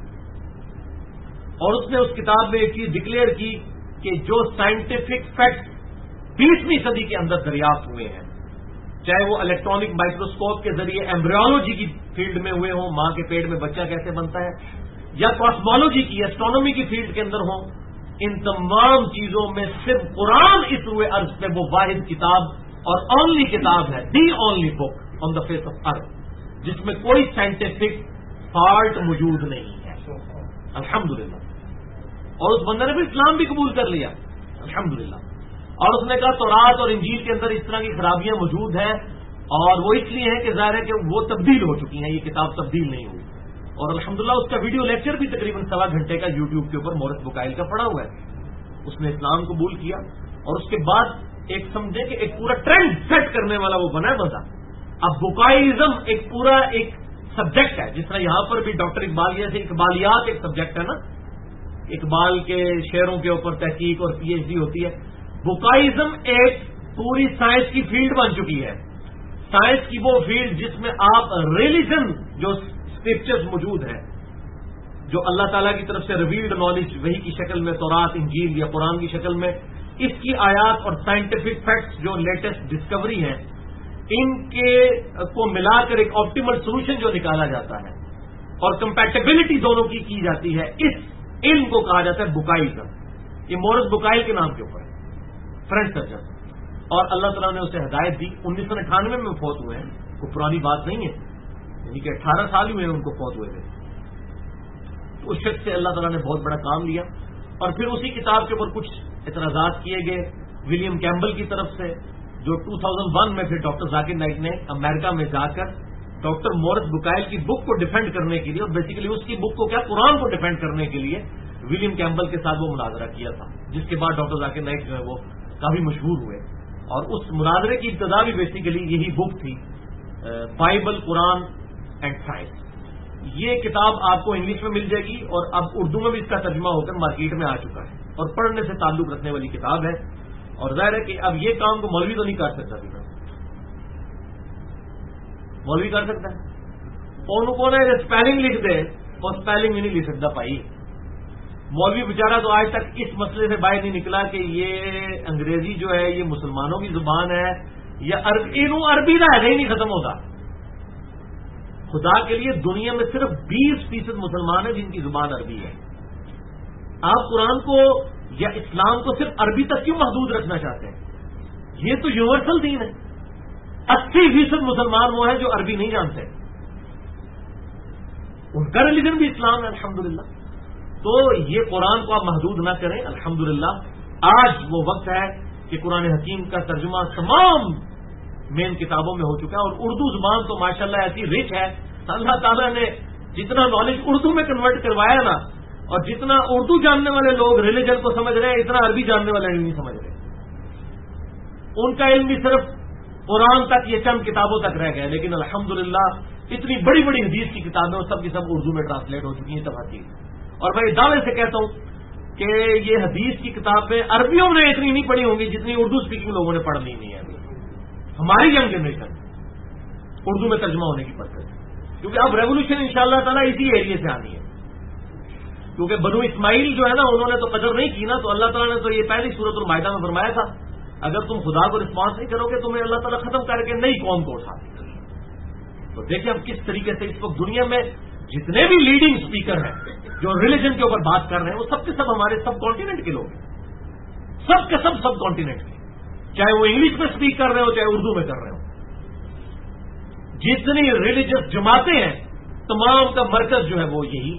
اور اس نے اس کتاب میں ایک چیز ڈکلیئر کی کہ جو سائنٹیفک فیکٹ 20ویں صدی کے اندر دریافت ہوئے ہیں, چاہے وہ الیکٹرانک مائکروسکوپ کے ذریعے ایمبریولوجی کی فیلڈ میں ہوئے ہوں, ماں کے پیٹ میں بچہ کیسے بنتا ہے, یا کاسمولوجی کی, ایسٹرونومی کی فیلڈ کے اندر ہوں, ان تمام چیزوں میں صرف قرآن اس روئے ارض پہ وہ واحد کتاب اور اونلی کتاب ہے, the only book on the face of earth, جس میں کوئی سائنٹیفک فالٹ موجود نہیں ہے. الحمدللہ. اور اس بندے نے بھی اسلام بھی قبول کر لیا الحمدللہ. اور اس نے کہا تورات اور انجیل کے اندر اس طرح کی خرابیاں موجود ہیں, اور وہ اس لیے ہیں کہ ظاہر ہے کہ وہ تبدیل ہو چکی ہیں, یہ کتاب تبدیل نہیں ہوئی. اور الحمدللہ اس کا ویڈیو لیکچر بھی تقریباً 1.25 گھنٹے کا یوٹیوب کے اوپر مورس بکائل کا پڑا ہوا ہے. اس نے اسلام قبول کیا, اور اس کے بعد ایک سمجھے کہ ایک پورا ٹرینڈ سیٹ کرنے والا وہ بنا ہے بندہ. اب بکائلزم ایک پورا ایک سبجیکٹ ہے, جس طرح یہاں پر بھی ڈاکٹر اقبال جیسے اقبالیات ایک سبجیکٹ ہے نا, اقبال کے شعروں کے اوپر تحقیق اور پی ایچ ڈی ہوتی ہے. بکائزم ایک پوری سائنس کی فیلڈ بن چکی ہے, سائنس کی وہ فیلڈ جس میں آپ ریلیجن جو اسکرپچرز موجود ہیں, جو اللہ تعالیٰ کی طرف سے ریویلڈ نالج وہی کی شکل میں تورات, انجیل یا قرآن کی شکل میں, اس کی آیات اور سائنٹیفک فیکٹس جو لیٹسٹ ڈسکوری ہیں, ان کے کو ملا کر ایک آپٹیمل سولوشن جو نکالا جاتا ہے اور کمپیٹیبلٹی دونوں کی جاتی ہے, اس علم کو کہا جاتا ہے بکائزم. یہ مورس بکائل کے نام کے اوپر ہے, فرینچ سرجن. اور اللہ تعالیٰ نے اسے ہدایت دی. 1998 میں فوت ہوئے ہیں, کوئی پرانی بات نہیں ہے, یعنی کہ 18 سال ہوئے ہیں ان کو فوت ہوئے تھے. تو اس شخص سے اللہ تعالیٰ نے بہت بڑا کام لیا. اور پھر اسی کتاب کے اوپر کچھ اعتراضات کیے گئے ولیم کیمبل کی طرف سے, جو 2001 میں پھر ڈاکٹر ذاکر نائک نے امریکہ میں جا کر ڈاکٹر مورس بکائل کی بک کو ڈیفینڈ کرنے کے لیے, اور بیسیکلی اس کی بک کو کیا قرآن کو ڈیفینڈ کرنے کے لیے ولیم کیمبل کے ساتھ وہ مناظرہ کیا تھا, جس کے بعد ڈاکٹر ذاکر نائک جو ہے وہ کافی مشہور ہوئے. اور اس مناظرے کی ابتدا بھی بیسیکلی یہی بک تھی, بائبل, قرآن اینڈ سائنس. یہ کتاب آپ کو انگلش میں مل جائے گی, اور اب اردو میں بھی اس کا ترجمہ ہو کر مارکیٹ میں آ چکا ہے, اور پڑھنے سے تعلق رکھنے والی کتاب ہے. اور ظاہر ہے کہ اب یہ کام کو مولوی تو نہیں کر سکتا, مولوی کر سکتا ہے, ان کو اسپیلنگ لکھ دے, اور اسپیلنگ بھی نہیں لکھ سکتا بھائی. مولوی بیچارہ تو آج تک اس مسئلے سے باہر نہیں نکلا کہ یہ انگریزی جو ہے یہ مسلمانوں کی زبان ہے یا عربی کا ہے ہی نہیں ختم ہوتا. خدا کے لیے دنیا میں صرف 20% مسلمان ہیں جن کی زبان عربی ہے. آپ قرآن کو یا اسلام کو صرف عربی تک کیوں محدود رکھنا چاہتے ہیں؟ یہ تو یونیورسل دین ہے. 80% مسلمان وہ ہیں جو عربی نہیں جانتے, ان کا ریلیجن بھی اسلام ہے الحمدللہ. تو یہ قرآن کو آپ محدود نہ کریں. الحمدللہ آج وہ وقت ہے کہ قرآن حکیم کا ترجمہ تمام مین کتابوں میں ہو چکا ہے, اور اردو زبان تو ماشاءاللہ ایسی رچ ہے. اللہ تعالیٰ نے جتنا نالج اردو میں کنورٹ کروایا نا, اور جتنا اردو جاننے والے لوگ ریلیجن کو سمجھ رہے ہیں, اتنا عربی جاننے والے نہیں سمجھ رہے. ان کا علم بھی صرف قرآن تک, یہ چند کتابوں تک رہ گئے. لیکن الحمدللہ اتنی بڑی بڑی حدیث کی کتابیں وہ سب کی سب اردو میں ٹرانسلیٹ ہو چکی ہیں تفاسیر. اور میں دعوے سے کہتا ہوں کہ یہ حدیث کی کتابیں عربیوں نے اتنی نہیں پڑھی ہوں گی جتنی اردو اسپیکنگ لوگوں نے پڑھ لی نہیں ہے. ہماری ینگ جنریشن اردو میں ترجمہ ہونے کی برکت, کیونکہ اب ریولوشن انشاءاللہ تعالیٰ اسی ایریے سے آنی ہے. کیونکہ بنو اسماعیل جو ہے نا, انہوں نے تو قدر نہیں کی نا, تو اللہ تعالیٰ نے تو یہ پہلی سورۃ المائدہ میں فرمایا تھا اگر تم خدا کو رسپانس نہیں کرو گے تمہیں اللہ تعالیٰ ختم کر کے نئی قوم کو اٹھا دے. تو دیکھیں اب کس طریقے سے اس وقت دنیا میں جتنے بھی لیڈنگ اسپیکر ہیں جو ریلیجن کے اوپر بات کر رہے ہیں, وہ سب کے سب ہمارے سب کانٹیننٹ کے لوگ ہیں, سب کے سب کانٹیننٹ کے, چاہے وہ انگلش میں اسپیک کر رہے ہو چاہے اردو میں کر رہے ہو. جتنی ریلیجس جماعتیں ہیں تمام کا مرکز جو ہے وہ یہی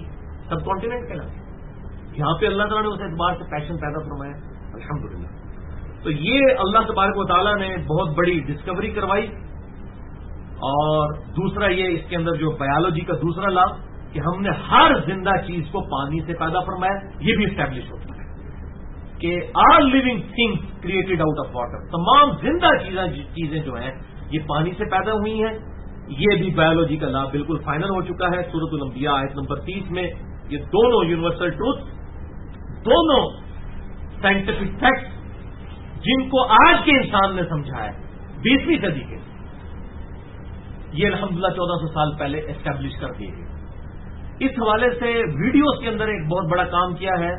سب کانٹیننٹ کہلاتے ہیں. یہاں پہ اللہ تعالیٰ نے اس اعتبار سے پیشن پیدا فرمایا الحمدللہ. تو یہ اللہ تبارک و تعالیٰ نے بہت بڑی ڈسکوری کروائی. اور دوسرا یہ اس کے اندر جو بایولوجی کا دوسرا لابھ کہ ہم نے ہر زندہ چیز کو پانی سے پیدا فرمایا. یہ بھی اسٹیبلش ہوتا ہے کہ all living things created out of water. تمام زندہ چیزیں جو ہیں یہ پانی سے پیدا ہوئی ہیں. یہ بھی بایولوجی کا لابھ بالکل فائنل ہو چکا ہے. سورۃ الانبیاء آیت نمبر 30 میں یہ دونوں یونیورسل ٹروتھ، دونوں سائنٹیفک فیکٹس جن کو آج کے انسان نے سمجھا ہے 20ویں صدی کے، یہ الحمدللہ 1400 سال پہلے اسٹیبلش کر دیے گئے. اس حوالے سے ویڈیوز کے اندر ایک بہت بڑا کام کیا ہے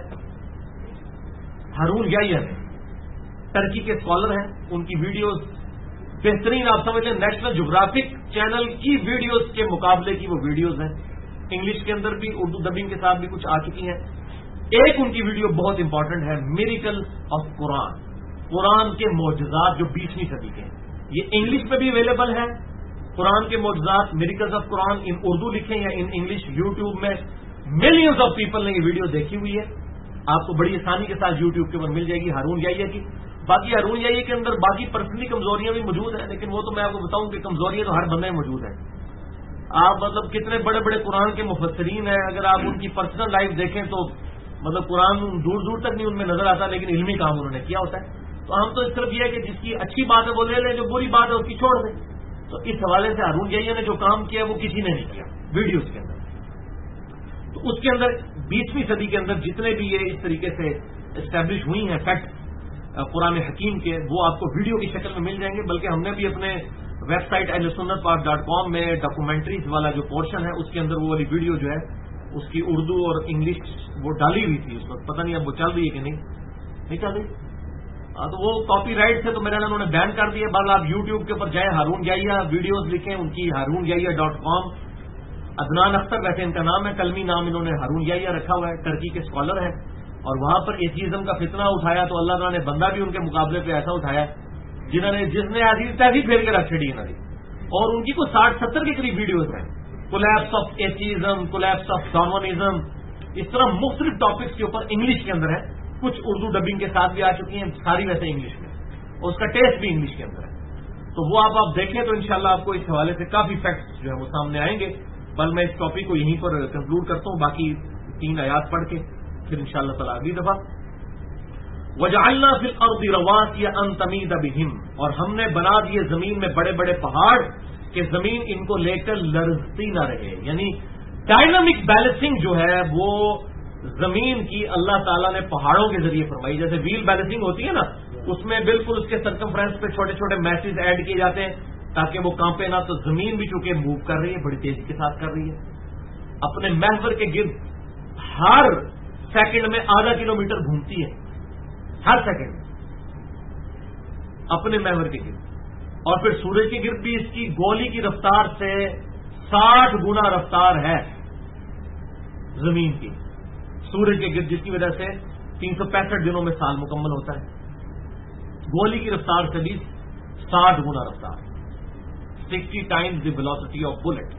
ہارون یحییٰ نے. ترکی کے اسکالر ہیں، ان کی ویڈیوز بہترین، آپ سمجھ لیں نیشنل جغرافک چینل کی ویڈیوز کے مقابلے کی وہ ویڈیوز ہیں. انگلش کے اندر بھی، اردو ڈبنگ کے ساتھ بھی کچھ آ چکی ہیں. ایک ان کی ویڈیو بہت امپورٹنٹ ہے، میریکل آف قرآن، قرآن کے معجزات جو 20ویں صدی کے ہیں. یہ انگلش میں بھی اویلیبل ہے. قرآن کے معجزات miracles of Quran in Urdu لکھیں یا ان انگلش، یوٹیوب میں ملینز آف پیپل نے یہ ویڈیو دیکھی ہوئی ہے. آپ کو بڑی آسانی کے ساتھ یوٹیوب کے اوپر مل جائے گی ہارون یحییٰ کی. باقی ہارون یحییٰ کے اندر باقی پرسنلی کمزوریاں بھی موجود ہیں، لیکن وہ تو میں آپ کو بتاؤں کہ کمزوریاں تو ہر بندے میں موجود ہیں. آپ مطلب کتنے بڑے بڑے قرآن کے مفسرین ہیں، اگر آپ ان کی پرسنل لائف دیکھیں تو مطلب قرآن دور دور تک نہیں ان میں نظر آتا، لیکن علمی کام انہوں نے کیا ہوتا ہے. تو ہم تو صرف یہ ہے کہ جس کی اچھی بات ہے وہ لے لیں، جو بری بات ہے اس کی چھوڑ دیں. تو اس حوالے سے ہارون یحییٰ نے جو کام کیا وہ کسی نے نہیں کیا ویڈیوز کے اندر. تو اس کے اندر 20ویں صدی کے اندر جتنے بھی یہ اس طریقے سے اسٹیبلش ہوئی ہیں فیکٹ قرآن حکیم کے، وہ آپ کو ویڈیو کی شکل میں مل جائیں گے. بلکہ ہم نے بھی اپنے ویب سائٹ ahlsunnatpak.com میں ڈاکومنٹریز والا جو پورشن ہے اس کے اندر وہ والی ویڈیو جو ہے اس کی اردو اور انگلش وہ ڈالی ہوئی تھی. اس وقت پتہ نہیں اب وہ چل رہی ہے کہ نہیں چل رہی. تو وہ کاپی رائٹ سے تو میرے انہوں نے بین کر دیا. بہرحال آپ یوٹیوب کے اوپر جائیں، ہارون یحییٰ ویڈیوز لکھیں، ان کی harunyahyia.com. عدنان اختر ویسے ان کا نام ہے، کلمی نام انہوں نے ہارون یحییٰ رکھا ہوا ہے، ٹرکی کے اسکالر ہیں. اور وہاں پر ایتھیزم کا فتنہ اٹھایا تو اللہ تعالیٰ نے بندہ بھی ان کے مقابلے پہ ایسا اٹھایا جس نے ایسی تہذیب پھیر کے رکھ چڑی انہوں نے. اور ان کی کوئی 60-70 کے قریب ویڈیوز ہیں. Collapse of atheism, collapse of Darwinism, اس طرح مختلف ٹاپکس کے اوپر انگلش کے اندر ہے. کچھ اردو ڈبنگ کے ساتھ بھی آ چکی ہیں، ساری ویسے انگلش میں، اور اس کا ٹیسٹ بھی انگلش کے اندر ہے. تو وہ آپ دیکھیں تو انشاءاللہ آپ کو اس حوالے سے کافی فیکٹس جو ہے وہ سامنے آئیں گے. بل میں اس ٹاپک کو یہیں پر کنکلوڈ کرتا ہوں، باقی 3 آیات پڑھ کے پھر انشاءاللہ تعالی اگلی دفعہ. وَجَعَلْنَا فِي الْأَرْضِ رَوَاسِيَ أَن تَمِيدَ بِهِمْ، اور ہم نے بنا دیے زمین میں بڑے بڑے پہاڑ کہ زمین ان کو لے کر لرزتی نہ رہے. یعنی ڈائنامک بیلنسنگ جو ہے وہ زمین کی اللہ تعالیٰ نے پہاڑوں کے ذریعے فرمائی. جیسے ویل بیلنسنگ ہوتی ہے نا، اس میں بالکل اس کے سرکمفرنس پہ چھوٹے چھوٹے میسز ایڈ کیے جاتے ہیں تاکہ وہ کانپے نہ. تو زمین بھی چونکہ موو کر رہی ہے، بڑی تیزی کے ساتھ کر رہی ہے، اپنے محور کے گرد ہر سیکنڈ میں ½ کلومیٹر گھومتی ہے، ہر سیکنڈ اپنے محور کے گرد. اور پھر سورج کے گرد بھی اس کی گولی کی رفتار سے 60 گنا رفتار ہے زمین کی سورج کے گرد، جس کی وجہ سے 365 دنوں میں سال مکمل ہوتا ہے. گولی کی رفتار سے بھی 60 گنا رفتار، 60 times the velocity of bullet.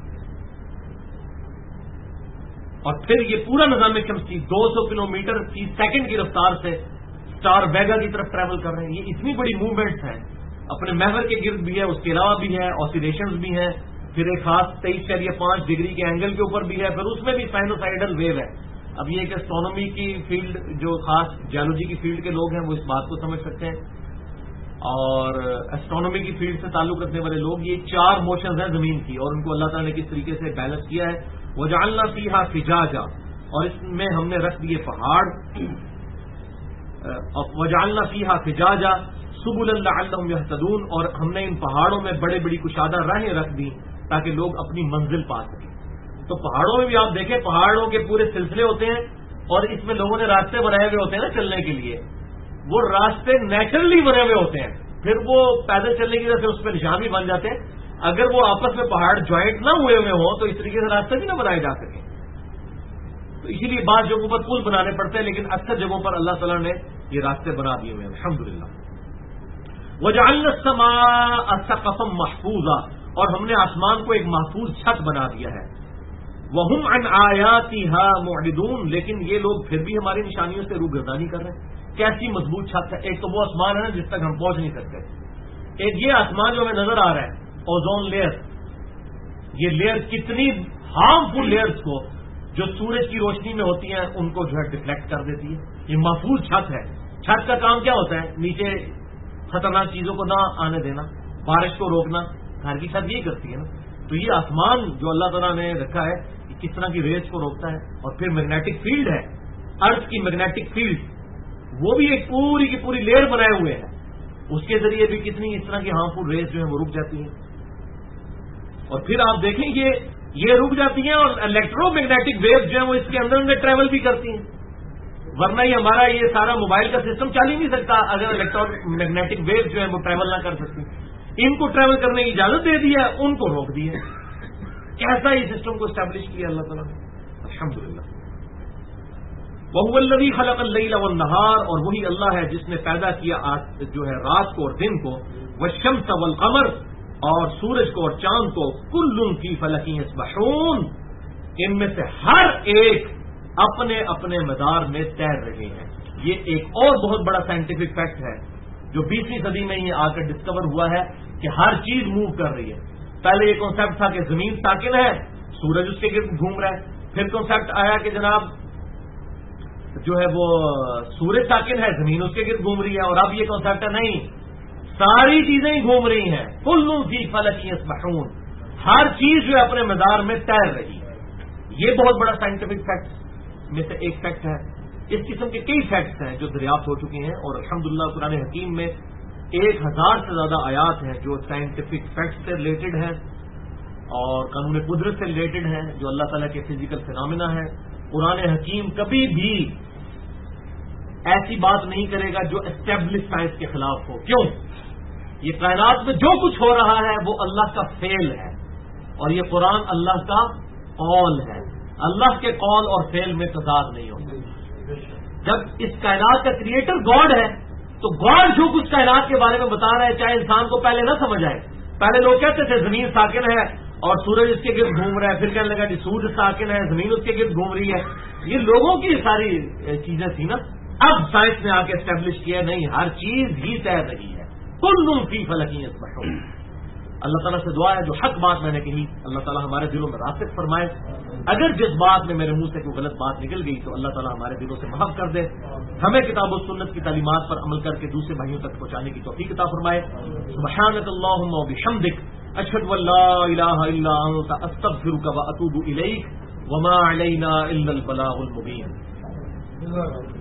اور پھر یہ پورا نظام شمسی 200 کلومیٹر فی سیکنڈ کی رفتار سے اسٹار ویگا کی طرف ٹریول کر رہے ہیں. یہ اتنی بڑی موومنٹس ہیں، اپنے محور کے گرد بھی ہے، اس کے علاوہ بھی ہے، آسیلیشنز بھی ہیں، پھر ایک خاص 23.5 ڈگری کے اینگل کے اوپر بھی ہے، پھر اس میں بھی سائنوسائڈل ویو ہے. اب یہ کہ اسٹرانومی کی فیلڈ جو خاص جیولوجی کی فیلڈ کے لوگ ہیں وہ اس بات کو سمجھ سکتے ہیں، اور اسٹرانومی کی فیلڈ سے تعلق رکھنے والے لوگ. یہ 4 موشنز ہیں زمین کی، اور ان کو اللہ تعالیٰ نے کس طریقے سے بیلنس کیا ہے. وَجَعَلْنَا فِيهَا فِجَاجًا، اور اس میں ہم نے رکھ دیے پہاڑ. وَجَعَلْنَا فِيهَا فِجَاجًا سُبُلًا لَعَلَّهُمْ يَهْتَدُونَ، اور ہم نے ان پہاڑوں میں بڑے بڑی کشادہ راہیں رکھ دی تاکہ لوگ اپنی منزل پا سکیں. تو پہاڑوں میں بھی آپ دیکھیں، پہاڑوں کے پورے سلسلے ہوتے ہیں، اور اس میں لوگوں نے راستے بنائے ہوئے ہوتے ہیں نا چلنے کے لیے. وہ راستے نیچرلی بنے ہوئے ہوتے ہیں، پھر وہ پیدل چلنے کی وجہ سے اس پہ نشان بھی بن جاتے ہیں. اگر وہ آپس میں پہاڑ جوائنٹ نہ ہوئے ہوں تو اس طریقے سے راستے بھی نہ بنائے جا سکیں. تو اسی لیے بعض جگہوں پر پل بنانے پڑتے ہیں، لیکن اکثر جگہوں پر اللہ تعالیٰ نے یہ راستے بنا دیے ہوئے ہیں الحمدللہ. وَجَعَلْنَا السَّمَاءَ سَقْفًا مَحْفُوظًا، اور ہم نے آسمان کو ایک محفوظ چھت بنا دیا ہے. وَهُمْ عَنْ آيَاتِهَا مُعْرِضُونَ، لیکن یہ لوگ پھر بھی ہماری نشانیوں سے روگردانی کر رہے ہیں. کیسی مضبوط چھت ہے. ایک تو وہ آسمان ہے نا جس تک ہم پہنچ نہیں سکتے. ایک یہ آسمان جو ہمیں نظر آ رہا ہے اوزون لیئر. یہ لیئر کتنی ہارمفل لیئرز کو جو سورج کی روشنی میں ہوتی ہیں ان کو جو ہے ڈفلیکٹ کر دیتی ہے. یہ محفوظ چھت ہے. چھت کا کام کیا ہوتا ہے؟ نیچے خطرناک چیزوں کو نہ آنے دینا، بارش کو روکنا. گھر کی چھت یہی کرتی ہے نا. تو یہ آسمان جو اللہ تعالیٰ نے رکھا ہے یہ کس طرح کی ریز کو روکتا ہے. اور پھر میگنیٹک فیلڈ ہے، ارتھ کی میگنیٹک فیلڈ، وہ بھی ایک پوری کی پوری لیئر بنائے ہوئے ہیں. اس کے ذریعے بھی کتنی اس طرح کی ہارمفل ریز جو ہے وہ رک جاتی ہیں. اور پھر آپ دیکھیں یہ رک جاتی ہیں اور الیکٹرو میگنیٹک ویوز جو ہیں وہ اس کے اندر ٹریول بھی کرتی ہیں. ورنہ یہ ہمارا یہ سارا موبائل کا سسٹم چل ہی نہیں سکتا اگر الیکٹرو میگنیٹک ویوز جو ہے وہ ٹریول نہ کر سکتی. ان کو ٹریول کرنے کی اجازت دے دی ہے، ان کو روک دی ہے. کیسا ہی سسٹم کو اسٹیبلش کیا اللہ تعالیٰ نے. الحمدللہ. وَهُوَ الَّذِي خَلَقَ اللَّيْلَ وَالنَّهَارَ، اور وہی اللہ ہے جس نے پیدا کیا جو ہے رات کو اور دن کو. وَالشَّمْسَ وَالْقَمَرَ، اور سورج کو اور چاند کو. كُلٌّ فِي فَلَكٍ يَسْبَحُونَ، ان میں سے ہر ایک اپنے اپنے مدار میں تیر رہے ہیں. یہ ایک اور بہت بڑا سائنٹیفک فیکٹ ہے جو 20ویں صدی میں یہ آ کر ڈسکور ہوا ہے کہ ہر چیز موو کر رہی ہے. پہلے یہ کانسیپٹ تھا کہ زمین ساکن ہے، سورج اس کے گرد گھوم رہا ہے. پھر کانسیپٹ آیا کہ جناب جو ہے وہ سورج ساکن ہے، زمین اس کے گرد گھوم رہی ہے. اور اب یہ کانسیپٹ ہے نہیں، ساری چیزیں ہی گھوم رہی ہیں. كُلٌّ فِي فَلَكٍ يَسْبَحُونَ، ہر چیز جو ہے اپنے مدار میں تیر رہی ہے. یہ بہت بڑا سائنٹیفک فیکٹ میں سے ایک فیکٹ ہے. اس قسم کے کئی فیکٹس ہیں جو دریافت ہو چکے ہیں، اور الحمدللہ قرآن حکیم میں 1000 سے زیادہ آیات ہیں جو سائنٹیفک فیکٹس سے ریلیٹڈ ہیں اور قانون قدرت سے ریلیٹڈ ہیں، جو اللہ تعالیٰ کے فزیکل فینامنا ہیں. قرآن حکیم کبھی بھی ایسی بات نہیں کرے گا جو اسٹیبلش سائنس کے خلاف ہو. کیوں؟ یہ کائنات میں جو کچھ ہو رہا ہے وہ اللہ کا فعل ہے، اور یہ قرآن اللہ کا قول ہے. اللہ کے قول اور فعل میں تضاد نہیں ہوگا. جب اس کائنات کا کریٹر گاڈ ہے تو گاڈ جو کچھ کائنات کے بارے میں بتا رہا ہے، چاہے انسان کو پہلے نہ سمجھ آئے. پہلے لوگ کہتے تھے زمین ساکن ہے اور سورج اس کے گرد گھوم رہا ہے، پھر کہنے لگا جی سورج ساکن ہے، زمین اس کے گرد گھوم رہی ہے. یہ لوگوں کی ساری چیزیں تھیں نا. اب سائنس نے آ کے اسٹیبلش کیا نہیں، ہر چیز ہی تیر رہی ہے. كُلٌّ فِي فَلَكٍ يَسْبَحُونَ. اللہ تعالیٰ سے دعا ہے جو حق بات میں نے کہی اللہ تعالیٰ ہمارے دلوں میں راسخ فرمائے. اگر جس بات میں میرے منہ سے کوئی غلط بات نکل گئی تو اللہ تعالیٰ ہمارے دلوں سے معاف کر دے. ہمیں کتاب و سنت کی تعلیمات پر عمل کر کے دوسرے بھائیوں تک پہنچانے کی توفیق عطا فرمائے. سبحانک اللہم و بحمدک، اشہد ان لا الہ الا انت، استغفرک و اتوب الیک، وما علینا الا البلاغ المبین.